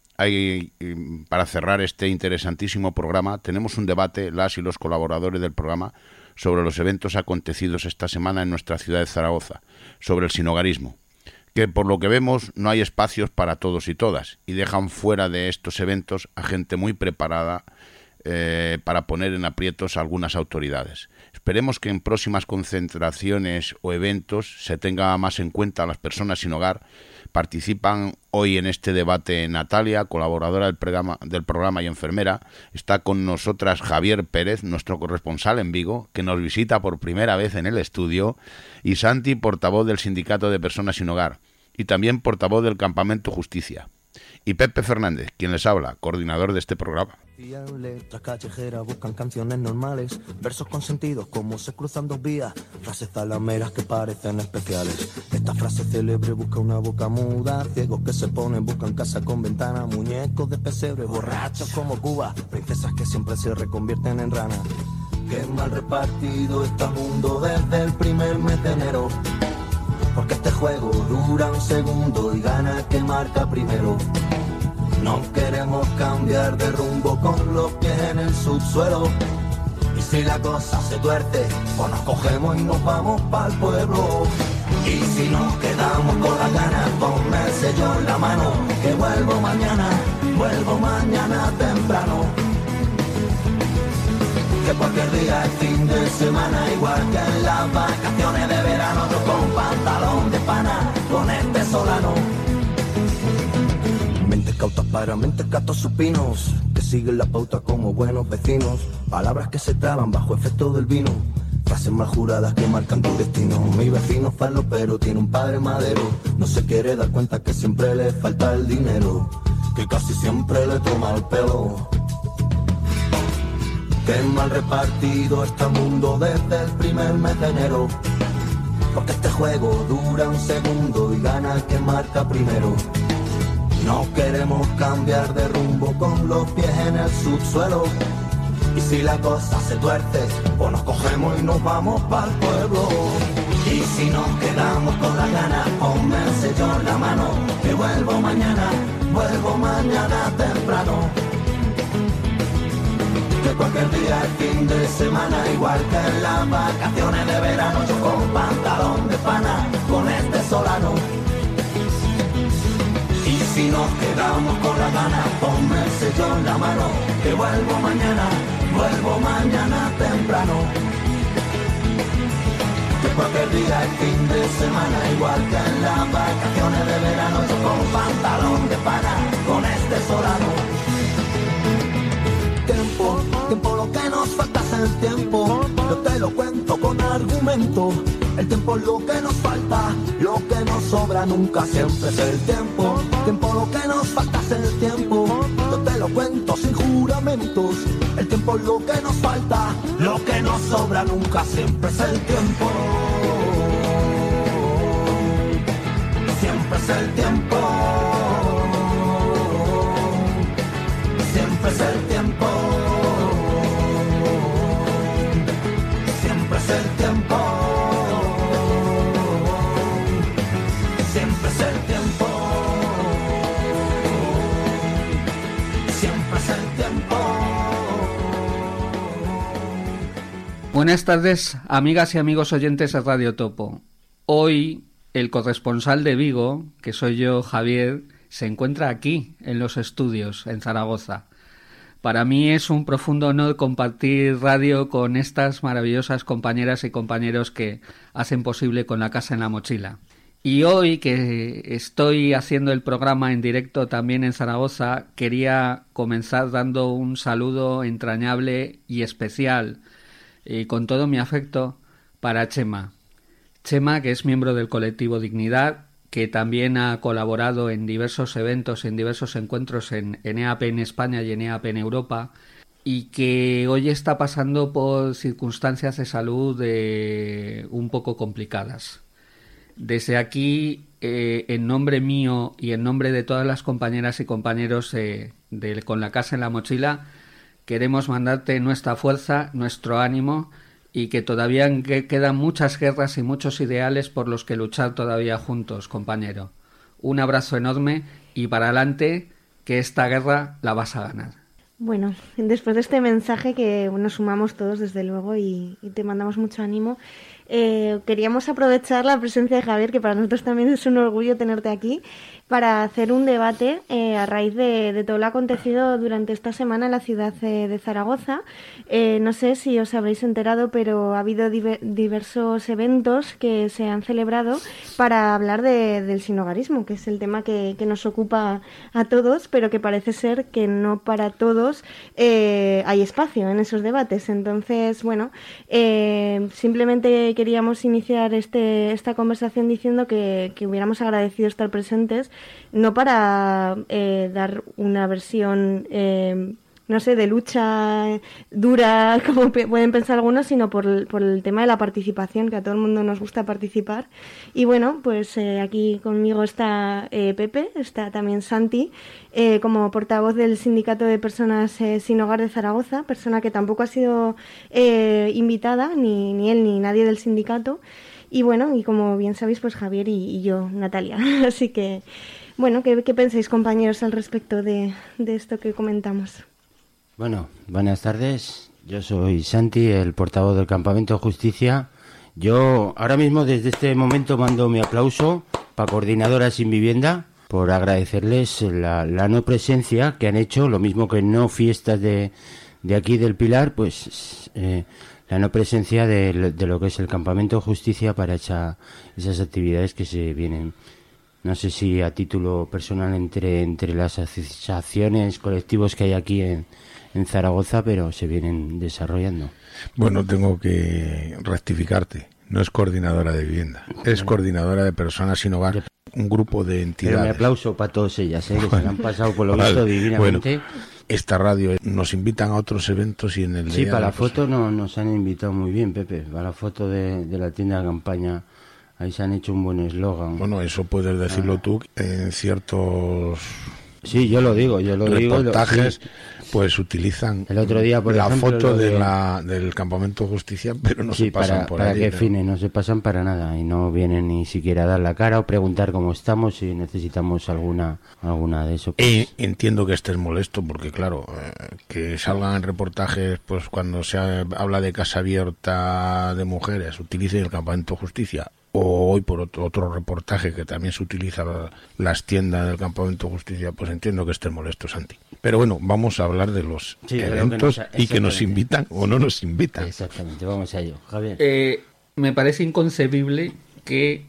para cerrar este interesantísimo programa, tenemos un debate, las y los colaboradores del programa, sobre los eventos acontecidos esta semana en nuestra ciudad de Zaragoza, sobre el sinhogarismo, que por lo que vemos no hay espacios para todos y todas y dejan fuera de estos eventos a gente muy preparada para poner en aprietos a algunas autoridades. Esperemos que en próximas concentraciones o eventos se tenga más en cuenta a las personas sin hogar. Participan hoy en este debate Natalia, colaboradora del programa y enfermera. Está con nosotras Javier Pérez, nuestro corresponsal en Vigo, que nos visita por primera vez en el estudio, y Santi, portavoz del Sindicato de Personas Sin Hogar, y también portavoz del Campamento Justicia. Y Pepe Fernández, quien les habla, coordinador de este programa.
Letras callejeras buscan canciones normales, versos con sentido como se cruzan dos vías, frases zalameras que parecen especiales. Esta frase célebre busca una boca muda, ciegos que se ponen buscan casa con ventana, muñecos de pesebre, borrachos como Cuba, princesas que siempre se reconvierten en ranas. Qué mal repartido está el mundo desde el primer mes de enero, porque este juego dura un segundo y gana que marca primero. No queremos cambiar de rumbo con los pies en el subsuelo. Y si la cosa se tuerce, pues nos cogemos y nos vamos pa'l pueblo. Y si nos quedamos con las ganas, ponme el sello en la mano, que vuelvo mañana temprano. Que cualquier día es fin de semana, igual que en las vacaciones de verano, yo con pantalón de pana, con este solano. Mentes cautas para mentes gatos supinos, que siguen la pauta como buenos vecinos. Palabras que se traban bajo efecto del vino, frases mal juradas que marcan tu destino. Mi vecino falo pero tiene un padre madero, no se quiere dar cuenta que siempre le falta el dinero, que casi siempre le toma el pelo. Qué mal repartido está el mundo desde el primer mes de enero, porque este juego dura un segundo y gana el que marca primero. No queremos cambiar de rumbo con los pies en el subsuelo. Y si la cosa se tuerce, pues nos cogemos y nos vamos pa'l pueblo. Y si nos quedamos con las ganas, ponme el sello en la mano, que vuelvo mañana temprano. Que cualquier día es fin de semana, igual que en las vacaciones de verano, yo con pantalón de pana, con este solano. Y si nos quedamos con la gana, ponme el sello en la mano, que vuelvo mañana temprano. Que cualquier día es fin de semana, igual que en las vacaciones de verano, yo con pantalón de pana, con este solano. Tiempo, lo que nos falta es el tiempo, yo te lo cuento con argumento. El tiempo es lo que nos falta, lo que nos sobra nunca siempre es el tiempo. Tiempo, lo que nos falta es el tiempo, yo te lo cuento sin juramentos. El tiempo es lo que nos falta, lo que nos sobra nunca siempre es el tiempo. Siempre es el tiempo.
Buenas tardes, amigas y amigos oyentes de Radio Topo. Hoy el corresponsal de Vigo, que soy yo, Javier, se encuentra aquí, en los estudios, en Zaragoza. Para mí es un profundo honor compartir radio con estas maravillosas compañeras y compañeros que hacen posible Con la Casa en la Mochila. Y hoy que estoy haciendo el programa en directo también en Zaragoza, quería comenzar dando un saludo entrañable y especial y con todo mi afecto para Chema. Chema, que es miembro del colectivo Dignidad, que también ha colaborado en diversos eventos, en diversos encuentros en EAP en España y en EAP en Europa, y que hoy está pasando por circunstancias de salud un poco complicadas. Desde aquí, en nombre mío y en nombre de todas las compañeras y compañeros de Con la Casa en la Mochila, queremos mandarte nuestra fuerza, nuestro ánimo, y que todavía quedan muchas guerras y muchos ideales por los que luchar todavía juntos, compañero. Un abrazo enorme y para adelante, que esta guerra la vas a ganar.
Bueno, después de este mensaje que nos sumamos todos desde luego y te mandamos mucho ánimo, queríamos aprovechar la presencia de Javier, que para nosotros también es un orgullo tenerte aquí, para hacer un debate a raíz de todo lo acontecido durante esta semana en la ciudad de Zaragoza. No sé si os habréis enterado, pero ha habido diversos eventos que se han celebrado para hablar del sinhogarismo, que es el tema que nos ocupa a todos, pero que parece ser que no para todos hay espacio en esos debates. Entonces, bueno, simplemente queríamos iniciar esta conversación diciendo que hubiéramos agradecido estar presentes, no para dar una versión, no sé, de lucha dura, como pueden pensar algunos, sino por el tema de la participación, que a todo el mundo nos gusta participar. Y bueno, pues aquí conmigo está Pepe, está también Santi, como portavoz del Sindicato de Personas Sin Hogar de Zaragoza, persona que tampoco ha sido invitada, ni él ni nadie del sindicato. Y bueno, y como bien sabéis, pues Javier y yo, Natalia. Así que, bueno, ¿qué pensáis, compañeros, al respecto de esto que comentamos?
Bueno, buenas tardes. Yo soy Santi, el portavoz del Campamento Justicia. Yo ahora mismo, desde este momento, mando mi aplauso para Coordinadora Sin Vivienda por agradecerles la no presencia que han hecho, lo mismo que no fiestas de aquí del Pilar, pues la no presencia de lo que es el Campamento Justicia para esas actividades que se vienen, no sé si a título personal entre las asociaciones, colectivos que hay aquí en Zaragoza, pero se vienen desarrollando.
Bueno, tengo que rectificarte. No es coordinadora de vivienda, es coordinadora de personas sin hogar, un grupo de entidades.
Pero me aplauso para todas ellas, que se han pasado por lo visto divinamente.
Bueno, esta radio nos invitan a otros eventos y en el
sí, para la foto nos han invitado muy bien, Pepe, para la foto de la tienda de campaña. Ahí se han hecho un buen eslogan.
Bueno, eso puedes decirlo tú en ciertos...
Sí, yo lo digo.
Reportajes,
sí.
Pues utilizan
el otro día, por
la
ejemplo,
foto del Campamento Justicia, pero no se pasan por
para
ahí.
¿Para qué fines? No se pasan para nada y no vienen ni siquiera a dar la cara o preguntar cómo estamos, si necesitamos alguna de eso. Pues.
Entiendo que estés molesto porque, claro, que salgan en reportajes, pues cuando se habla de casa abierta de mujeres, utilicen el Campamento Justicia. O hoy por otro reportaje que también se utiliza las tiendas del Campamento Justicia, pues entiendo que estés molesto, Santi. Pero bueno, vamos a hablar de los eventos y que nos invitan o no nos invitan.
Exactamente, vamos a ello. Javier.
Me parece inconcebible que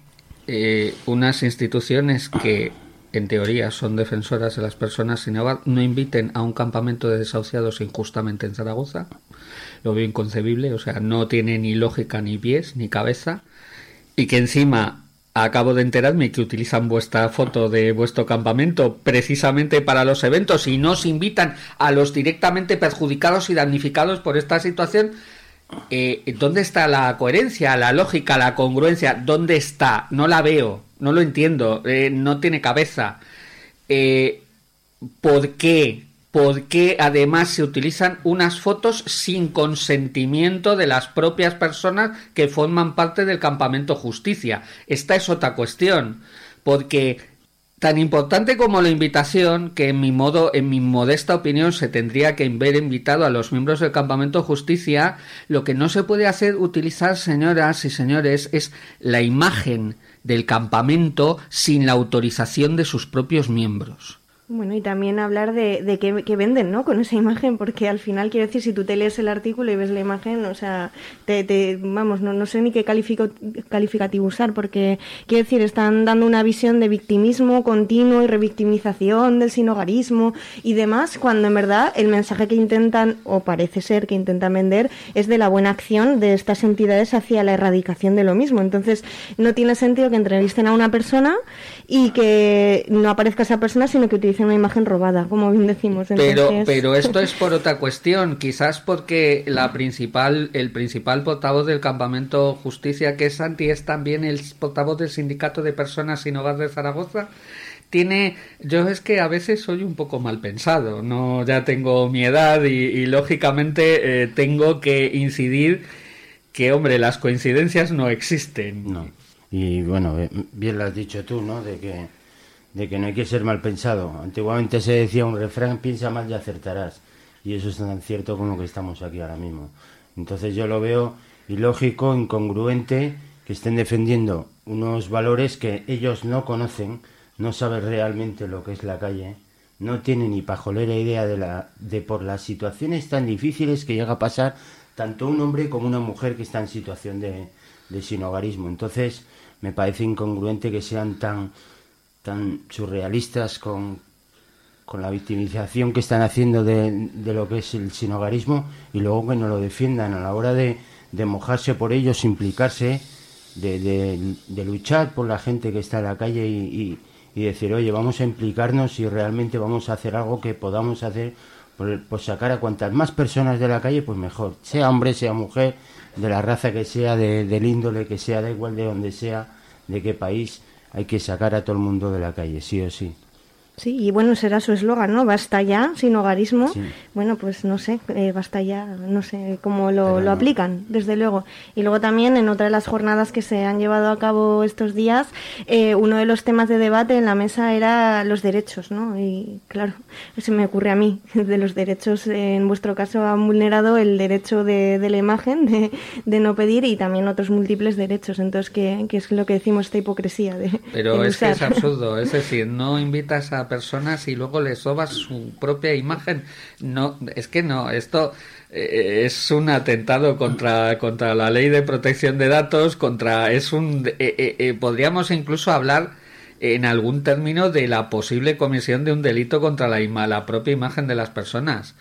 unas instituciones que en teoría son defensoras de las personas sin hogar no inviten a un campamento de desahuciados injustamente en Zaragoza. Lo veo inconcebible, o sea, no tiene ni lógica, ni pies, ni cabeza. Y que encima acabo de enterarme que utilizan vuestra foto de vuestro campamento precisamente para los eventos y no os invitan a los directamente perjudicados y damnificados por esta situación. ¿Dónde está la coherencia, la lógica, la congruencia? ¿Dónde está? No la veo, no lo entiendo, no tiene cabeza. ¿Por qué? Porque además se utilizan unas fotos sin consentimiento de las propias personas que forman parte del Campamento Justicia. Esta es otra cuestión, porque Tan importante como la invitación, que en mi modesta opinión se tendría que haber invitado a los miembros del Campamento Justicia, lo que no se puede utilizar, señoras y señores, es la imagen del campamento sin la autorización de sus propios miembros.
Bueno, y también hablar de qué venden, ¿no?, con esa imagen, porque al final, quiero decir, si tú te lees el artículo y ves la imagen, o sea, vamos, no sé ni qué calificativo usar, porque, quiero decir, están dando una visión de victimismo continuo y revictimización del sinhogarismo y demás, cuando en verdad el mensaje que intentan, o parece ser que intentan vender, es de la buena acción de estas entidades hacia la erradicación de lo mismo. Entonces, no tiene sentido que entrevisten a una persona y que no aparezca esa persona, sino que utilicen una imagen robada, como bien decimos. Entonces...
Pero esto es por otra cuestión, quizás porque el principal portavoz del Campamento Justicia, que es Santi, es también el portavoz del Sindicato de Personas Sin Hogar de Zaragoza. Yo es que a veces soy un poco mal pensado, no, ya tengo mi edad y lógicamente tengo que incidir que, hombre, las coincidencias no existen.
No. Y bueno, bien lo has dicho tú, ¿no?, de que no hay que ser mal pensado. Antiguamente se decía un refrán: piensa mal y acertarás. Y eso es tan cierto como que estamos aquí ahora mismo. Entonces yo lo veo ilógico, incongruente, que estén defendiendo unos valores que ellos no conocen, no saben realmente lo que es la calle, no tienen ni pajolera idea de por las situaciones tan difíciles que llega a pasar tanto un hombre como una mujer que está en situación de sinhogarismo. Entonces me parece incongruente que sean tan surrealistas con la victimización que están haciendo de lo que es el sinhogarismo, y luego que no lo defiendan a la hora de mojarse por ellos, implicarse, de luchar por la gente que está en la calle y decir, oye, vamos a implicarnos y realmente vamos a hacer algo que podamos hacer por sacar a cuantas más personas de la calle, pues mejor, sea hombre, sea mujer, de la raza que sea, del índole que sea, da igual de donde sea, de qué país. Hay que sacar a todo el mundo de la calle, sí o sí.
Sí, y bueno, será su eslogan, ¿no? Basta ya, sinhogarismo. Sí. Bueno, pues no sé, basta ya, no sé cómo lo aplican, desde luego. Y luego también, en otra de las jornadas que se han llevado a cabo estos días, uno de los temas de debate en la mesa era los derechos, ¿no? Y claro, se me ocurre a mí, de los derechos, en vuestro caso han vulnerado el derecho de la imagen, de no pedir, y también otros múltiples derechos. Entonces, ¿qué es lo que decimos, esta hipocresía de
Pero es que es absurdo, es decir, no invitas a personas y luego les sobas su propia imagen. No, es que no, esto es un atentado contra la ley de protección de datos, podríamos incluso hablar en algún término de la posible comisión de un delito contra la propia imagen de las personas.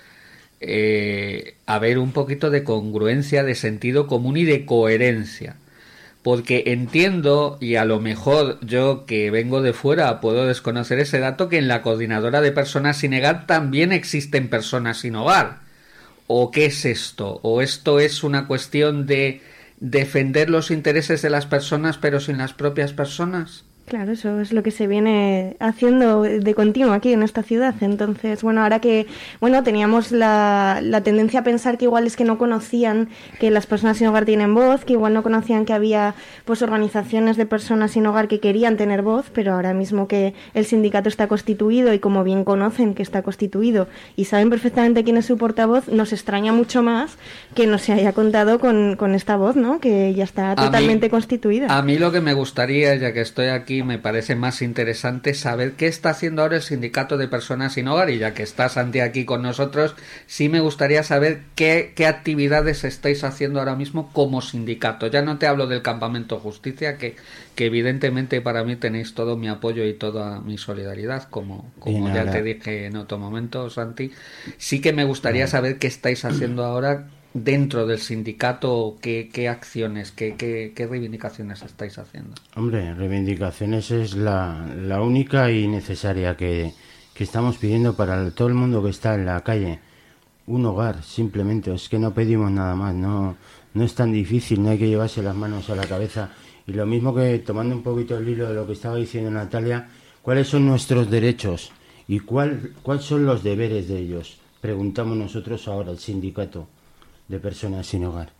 Haber un poquito de congruencia, de sentido común y de coherencia. Porque entiendo, y a lo mejor yo que vengo de fuera puedo desconocer ese dato, que en la Coordinadora de Personas Sin Hogar también existen personas sin hogar. ¿O qué es esto? ¿O esto es una cuestión de defender los intereses de las personas pero sin las propias personas?
Claro, eso es lo que se viene haciendo de continuo aquí en esta ciudad. Entonces, bueno, ahora que teníamos la tendencia a pensar que igual es que no conocían que las personas sin hogar tienen voz, que igual no conocían que había pues organizaciones de personas sin hogar que querían tener voz, pero ahora mismo que el sindicato está constituido y como bien conocen que está constituido y saben perfectamente quién es su portavoz, nos extraña mucho más que no se haya contado con esta voz, ¿no?, que ya está totalmente constituida.
A mí lo que me gustaría, ya que estoy aquí, me parece más interesante saber qué está haciendo ahora el Sindicato de Personas Sin Hogar, y ya que está Santi aquí con nosotros, sí me gustaría saber qué actividades estáis haciendo ahora mismo como sindicato. Ya no te hablo del Campamento Justicia, que evidentemente para mí tenéis todo mi apoyo y toda mi solidaridad, como ya te dije en otro momento, Santi. Sí que me gustaría saber qué estáis haciendo ahora dentro del sindicato, qué acciones, qué reivindicaciones estáis haciendo.
Hombre, reivindicaciones es la única y necesaria que estamos pidiendo para todo el mundo que está en la calle. Un hogar, simplemente, es que no pedimos nada más, no es tan difícil, no hay que llevarse las manos a la cabeza. Y lo mismo que, tomando un poquito el hilo de lo que estaba diciendo Natalia, ¿cuáles son nuestros derechos y cuál son los deberes de ellos? Preguntamos nosotros ahora, el sindicato de Personas Sin Hogar.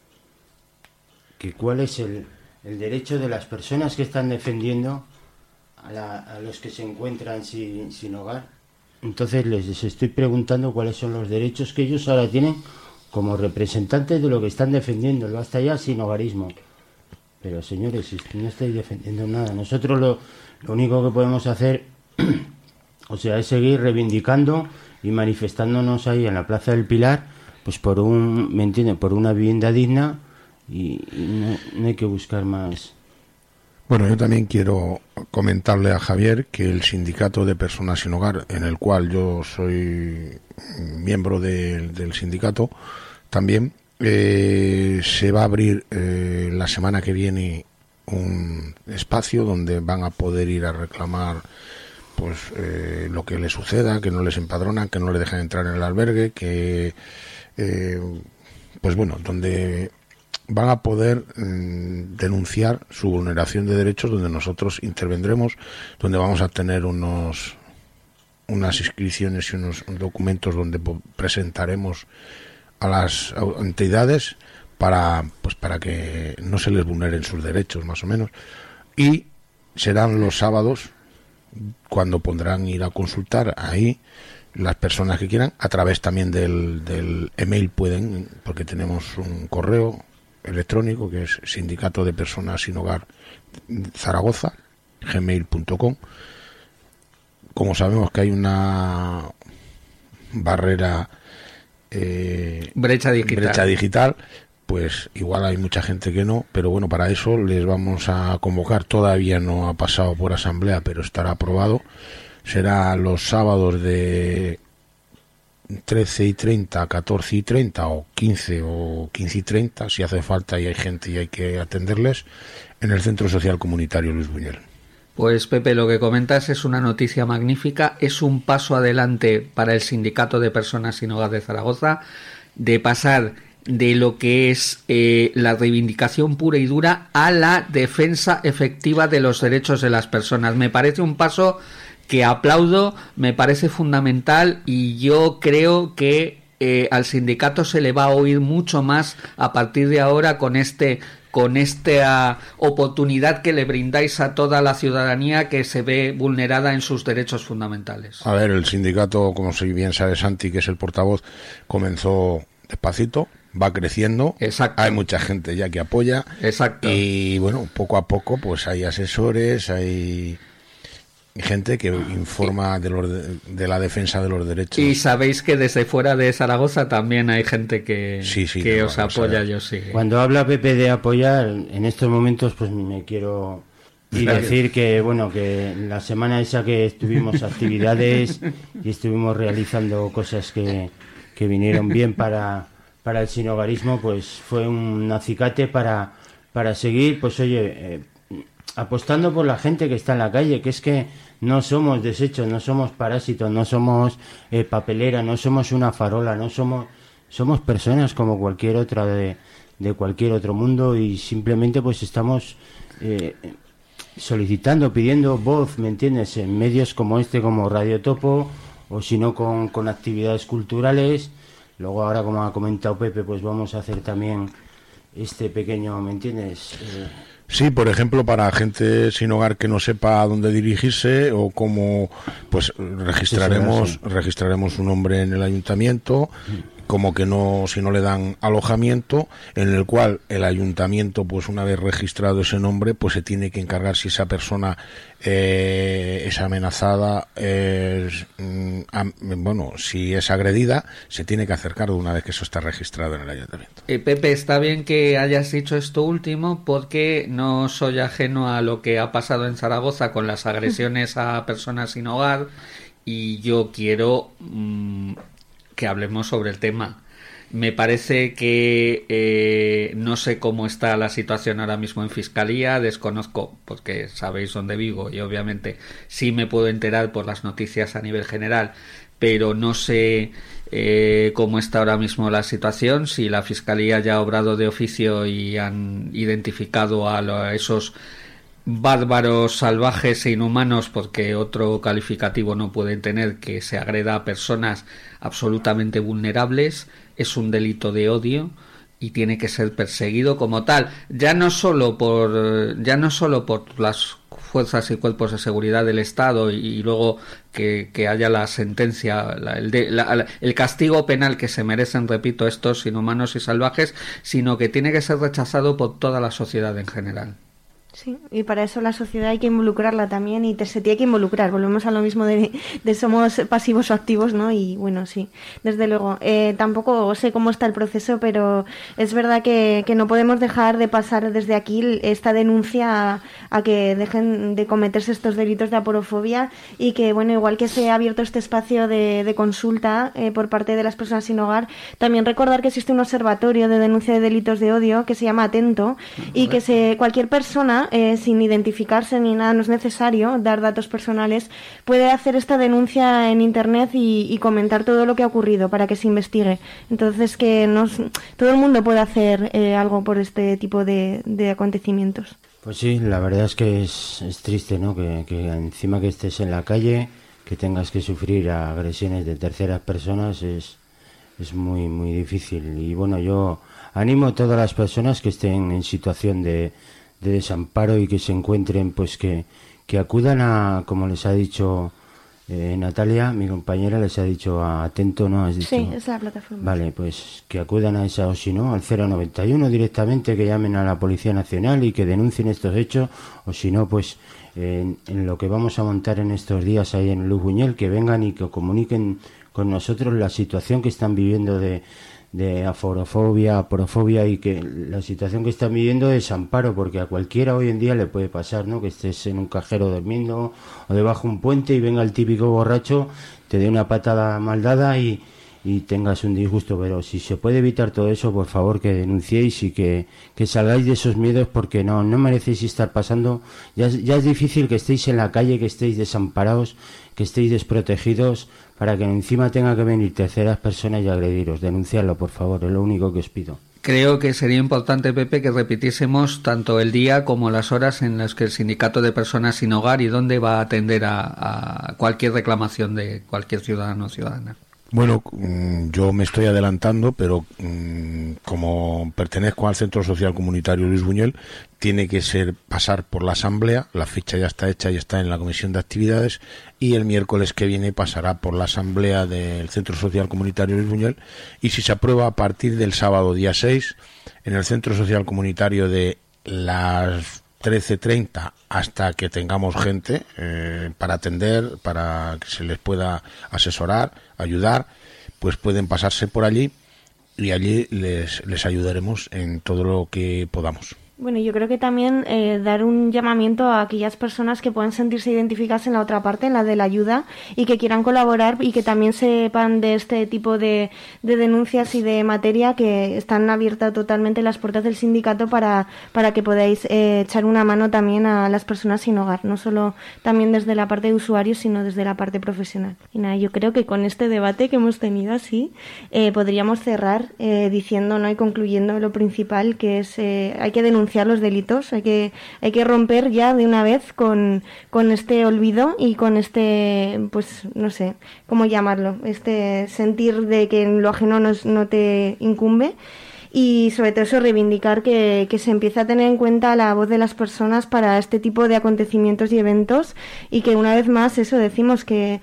¿Cuál es el derecho de las personas que están defendiendo a los que se encuentran sin hogar. Entonces les estoy preguntando cuáles son los derechos que ellos ahora tienen como representantes de lo que están defendiendo, el basta ya sin hogarismo. Pero señores, no estáis defendiendo nada. Nosotros lo único que podemos hacer, o sea, es seguir reivindicando y manifestándonos ahí en la Plaza del Pilar, pues por ¿me entienden? Por una vivienda digna y no hay que buscar más.
Bueno, yo también quiero comentarle a Javier que el sindicato de personas sin hogar, en el cual yo soy miembro del sindicato, también se va a abrir la semana que viene un espacio donde van a poder ir a reclamar pues lo que les suceda, que no les empadronan, que no les dejan entrar en el albergue, que pues bueno, donde van a poder denunciar su vulneración de derechos, donde nosotros intervendremos, donde vamos a tener unas inscripciones y unos documentos donde presentaremos a las entidades para que no se les vulneren sus derechos, más o menos. Y serán los sábados cuando podrán ir a consultar ahí las personas que quieran, a través también del email pueden, porque tenemos un correo electrónico que es sindicato de personas sin hogar Zaragoza gmail.com. Como sabemos que hay una barrera
brecha
digital, pues igual hay mucha gente que no, pero bueno, para eso les vamos a convocar. Todavía no ha pasado por asamblea, pero estará aprobado. Será los sábados de 13:30 a 14:30 o 15 o 15:30, si hace falta y hay gente y hay que atenderles, en el Centro Social Comunitario Luis Buñuel.
Pues Pepe, lo que comentas es una noticia magnífica, es un paso adelante para el Sindicato de Personas sin Hogar de Zaragoza, de pasar de lo que es la reivindicación pura y dura a la defensa efectiva de los derechos de las personas. Me parece un paso que aplaudo, me parece fundamental y yo creo que al sindicato se le va a oír mucho más a partir de ahora con esta oportunidad que le brindáis a toda la ciudadanía que se ve vulnerada en sus derechos fundamentales.
A ver, el sindicato, como si bien sabe Santi, que es el portavoz, comenzó despacito, va creciendo.
Exacto.
Hay mucha gente ya que apoya.
Exacto.
Y bueno, poco a poco pues hay asesores, hay gente que informa de la defensa de los derechos.
Y sabéis que desde fuera de Zaragoza también hay gente que os apoya, yo sí.
Cuando habla Pepe de apoyar, en estos momentos pues me quiero decir que bueno, que la semana esa que tuvimos actividades y estuvimos realizando cosas que vinieron bien para el sinhogarismo, pues fue un acicate para seguir, pues oye, apostando por la gente que está en la calle, que es que no somos desechos, no somos parásitos, no somos papelera, no somos una farola, somos personas como cualquier otra de cualquier otro mundo y simplemente pues estamos solicitando, pidiendo voz, ¿me entiendes?, en medios como como Radio Topo, o si no con actividades culturales. Luego ahora, como ha comentado Pepe, pues vamos a hacer también este pequeño, ¿me entiendes?,
Sí, por ejemplo, para gente sin hogar que no sepa a dónde dirigirse o cómo, pues registraremos su nombre en el ayuntamiento, como que no, si no le dan alojamiento, en el cual el ayuntamiento, pues una vez registrado ese nombre, pues se tiene que encargar si esa persona es amenazada, si es agredida, se tiene que hacer cargo una vez que eso está registrado en el ayuntamiento.
Pepe, está bien que hayas dicho esto último porque no soy ajeno a lo que ha pasado en Zaragoza con las agresiones a personas sin hogar y yo quiero que hablemos sobre el tema. Me parece que no sé cómo está la situación ahora mismo en Fiscalía, desconozco, porque sabéis dónde vivo y obviamente sí me puedo enterar por las noticias a nivel general, pero no sé cómo está ahora mismo la situación, si la Fiscalía ya ha obrado de oficio y han identificado a esos bárbaros, salvajes e inhumanos, porque otro calificativo no pueden tener, que se agreda a personas absolutamente vulnerables. Es un delito de odio y tiene que ser perseguido como tal, ya no solo por las fuerzas y cuerpos de seguridad del Estado y luego que haya la sentencia, el castigo penal que se merecen, repito, estos inhumanos y salvajes, sino que tiene que ser rechazado por toda la sociedad en general.
Sí, y para eso la sociedad hay que involucrarla también y se tiene que involucrar. Volvemos a lo mismo de somos pasivos o activos, ¿no? Y bueno, sí, desde luego. Tampoco sé cómo está el proceso, pero es verdad que no podemos dejar de pasar desde aquí esta denuncia a que dejen de cometerse estos delitos de aporofobia y que, bueno, igual que se ha abierto este espacio de consulta por parte de las personas sin hogar, también recordar que existe un observatorio de denuncia de delitos de odio que se llama Atento y que cualquier persona sin identificarse ni nada, no es necesario dar datos personales, puede hacer esta denuncia en internet y comentar todo lo que ha ocurrido para que se investigue. Entonces todo el mundo puede hacer algo por este tipo de acontecimientos.
Pues sí, la verdad es que es triste, ¿no? Que encima que estés en la calle, que tengas que sufrir agresiones de terceras personas, es muy, muy difícil. Y bueno, yo animo a todas las personas que estén en situación de desamparo y que se encuentren, pues que acudan a, como les ha dicho Natalia, mi compañera, les ha dicho a Atento, ¿no? ¿Has dicho?
Sí, esa es la plataforma.
Vale, pues que acudan a esa, o si no, al 091 directamente, que llamen a la Policía Nacional y que denuncien estos hechos, o si no, pues en lo que vamos a montar en estos días ahí en Luz Buñuel, que vengan y que comuniquen con nosotros la situación que están viviendo de aporofobia y que la situación que están viviendo de desamparo, porque a cualquiera hoy en día le puede pasar, ¿no? Que estés en un cajero durmiendo o debajo de un puente y venga el típico borracho, te dé una patada mal dada y tengas un disgusto. Pero si se puede evitar todo eso, por favor que denunciéis y que salgáis de esos miedos, porque no merecéis estar pasando. Ya es difícil que estéis en la calle, que estéis desamparados, que estéis desprotegidos, para que encima tenga que venir terceras personas y agrediros. Denunciadlo, por favor, es lo único que os pido.
Creo que sería importante, Pepe, que repitiésemos tanto el día como las horas en las que el Sindicato de Personas Sin Hogar y dónde va a atender a cualquier reclamación de cualquier ciudadano o ciudadana.
Bueno, yo me estoy adelantando, pero como pertenezco al Centro Social Comunitario Luis Buñuel, tiene que pasar por la asamblea. La ficha ya está hecha y está en la comisión de actividades, y el miércoles que viene pasará por la asamblea del Centro Social Comunitario Luis Buñuel, y si se aprueba, a partir del sábado día 6 en el Centro Social Comunitario, de las 13:30 hasta que tengamos gente para atender, para que se les pueda asesorar, ayudar, pues pueden pasarse por allí y allí les ayudaremos en todo lo que podamos.
Bueno, yo creo que también dar un llamamiento a aquellas personas que puedan sentirse identificadas en la otra parte, en la de la ayuda, y que quieran colaborar y que también sepan de este tipo de denuncias y de materia, que están abiertas totalmente las puertas del sindicato para que podáis echar una mano también a las personas sin hogar, no solo también desde la parte de usuarios, sino desde la parte profesional. Y nada, yo creo que con este debate que hemos tenido así, podríamos cerrar diciendo, ¿no?, y concluyendo lo principal, que es hay que denunciar los delitos, hay que romper ya de una vez con este olvido y con este, pues no sé cómo llamarlo, este sentir de que lo ajeno no te incumbe, y sobre todo eso, reivindicar que se empiece a tener en cuenta la voz de las personas para este tipo de acontecimientos y eventos, y que una vez más eso decimos que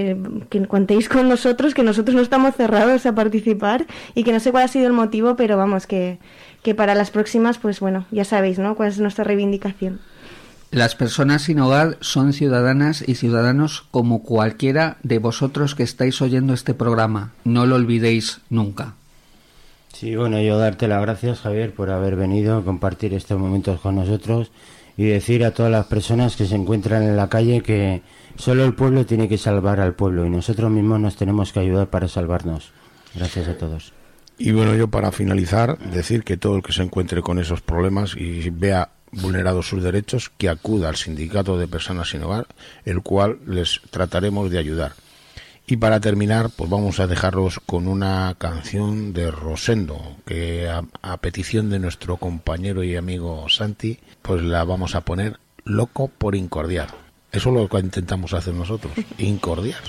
contéis con nosotros, que nosotros no estamos cerrados a participar, y que no sé cuál ha sido el motivo, pero vamos, que para las próximas, pues bueno, ya sabéis, ¿no?, cuál es nuestra reivindicación.
Las personas sin hogar son ciudadanas y ciudadanos como cualquiera de vosotros que estáis oyendo este programa. No lo olvidéis nunca.
Sí, bueno, yo darte las gracias, Javier, por haber venido a compartir estos momentos con nosotros, y decir a todas las personas que se encuentran en la calle que solo el pueblo tiene que salvar al pueblo, y nosotros mismos nos tenemos que ayudar para salvarnos. Gracias a todos.
Y bueno, yo para finalizar, decir que todo el que se encuentre con esos problemas y vea vulnerados sus derechos, que acuda al Sindicato de Personas Sin Hogar, el cual les trataremos de ayudar. Y para terminar, pues vamos a dejarlos con una canción de Rosendo, que a petición de nuestro compañero y amigo Santi, pues la vamos a poner, Loco por Incordiar. Eso es lo que intentamos hacer nosotros, incordiar.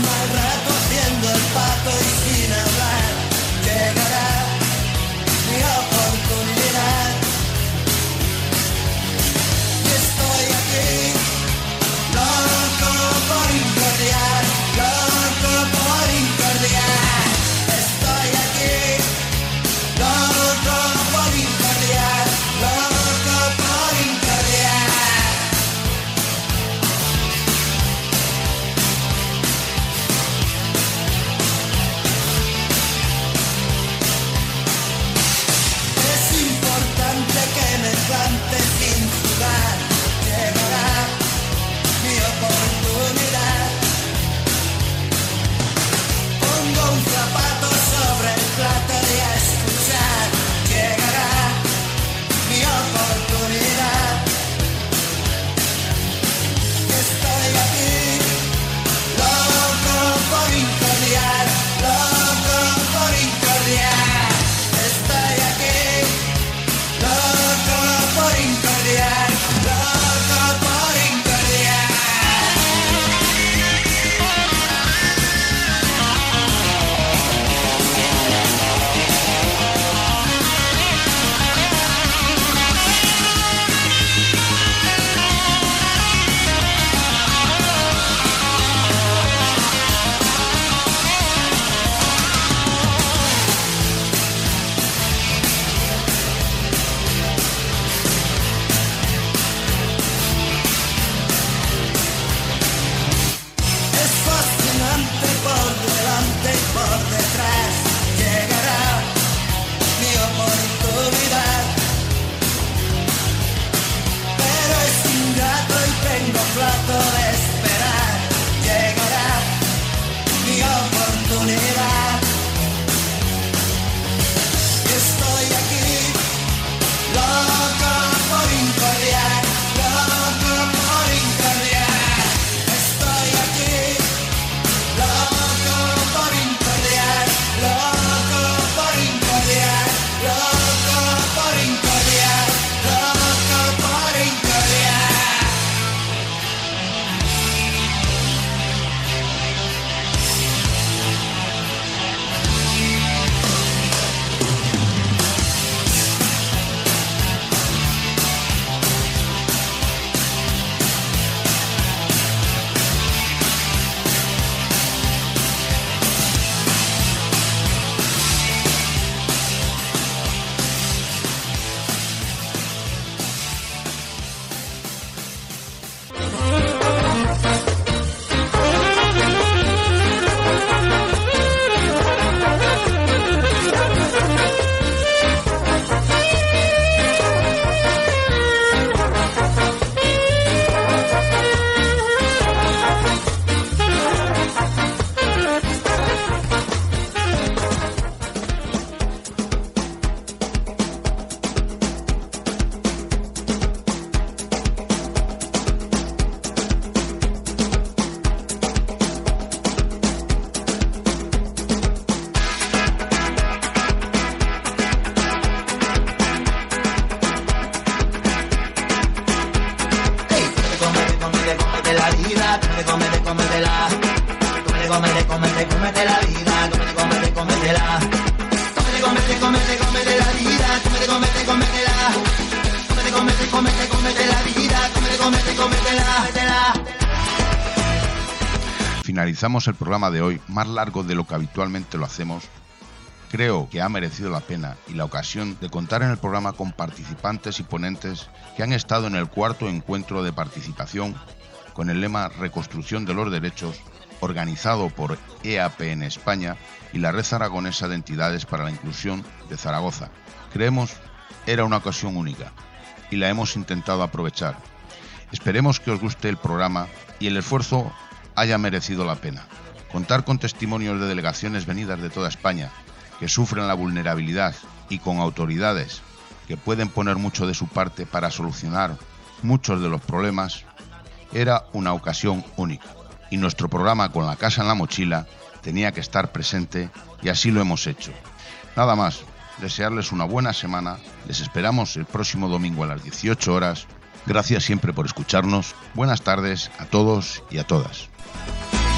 mal rato haciendo el pato y sin hablar. Llegará mi oportunidad. Y estoy aquí, loco por incordiar, loco por incordiar. Estoy aquí, loco por incordiar, loco por incordiar. Es importante que me plante sin sudar. Llegará mi oportunidad. Pongo un zapato sobre el plato y a escuchar. Llegará mi oportunidad. Estoy aquí, loco por incordiar, loco por incordiar. Estoy aquí, loco por incordiar, loco por incordiar. Es fascinante por delante y por detrás. Llegará mi oportunidad. Pero es ingrato y tengo plato de esperar. Llegará mi oportunidad. Estoy aquí, loco por incordiar, loco por incordiar. Estoy aquí, loco por incordiar, loco por incordiar, loco por incordiar, loco por incordiar. Cómete la vida, cómetela. Cómete la vida, cómetela. Cómete la vida, cómetela. Cómete la vida, cómetela.
Finalizamos el programa de hoy, más largo de lo que habitualmente lo hacemos. Creo que ha merecido la pena y la ocasión de contar en el programa con participantes y ponentes que han estado en el cuarto encuentro de participación con el lema Reconstrucción de los Derechos, organizado por EAP en España y la Red Aragonesa de Entidades para la Inclusión de Zaragoza. Creemos era una ocasión única y la hemos intentado aprovechar. Esperemos que os guste el programa y el esfuerzo haya merecido la pena. Contar con testimonios de delegaciones venidas de toda España que sufren la vulnerabilidad y con autoridades que pueden poner mucho de su parte para solucionar muchos de los problemas, era una ocasión única. Y nuestro programa Con la Casa en la Mochila tenía que estar presente y así lo hemos hecho. Nada más, desearles una buena semana, les esperamos el próximo domingo a las 18 horas. Gracias siempre por escucharnos, buenas tardes a todos y a todas.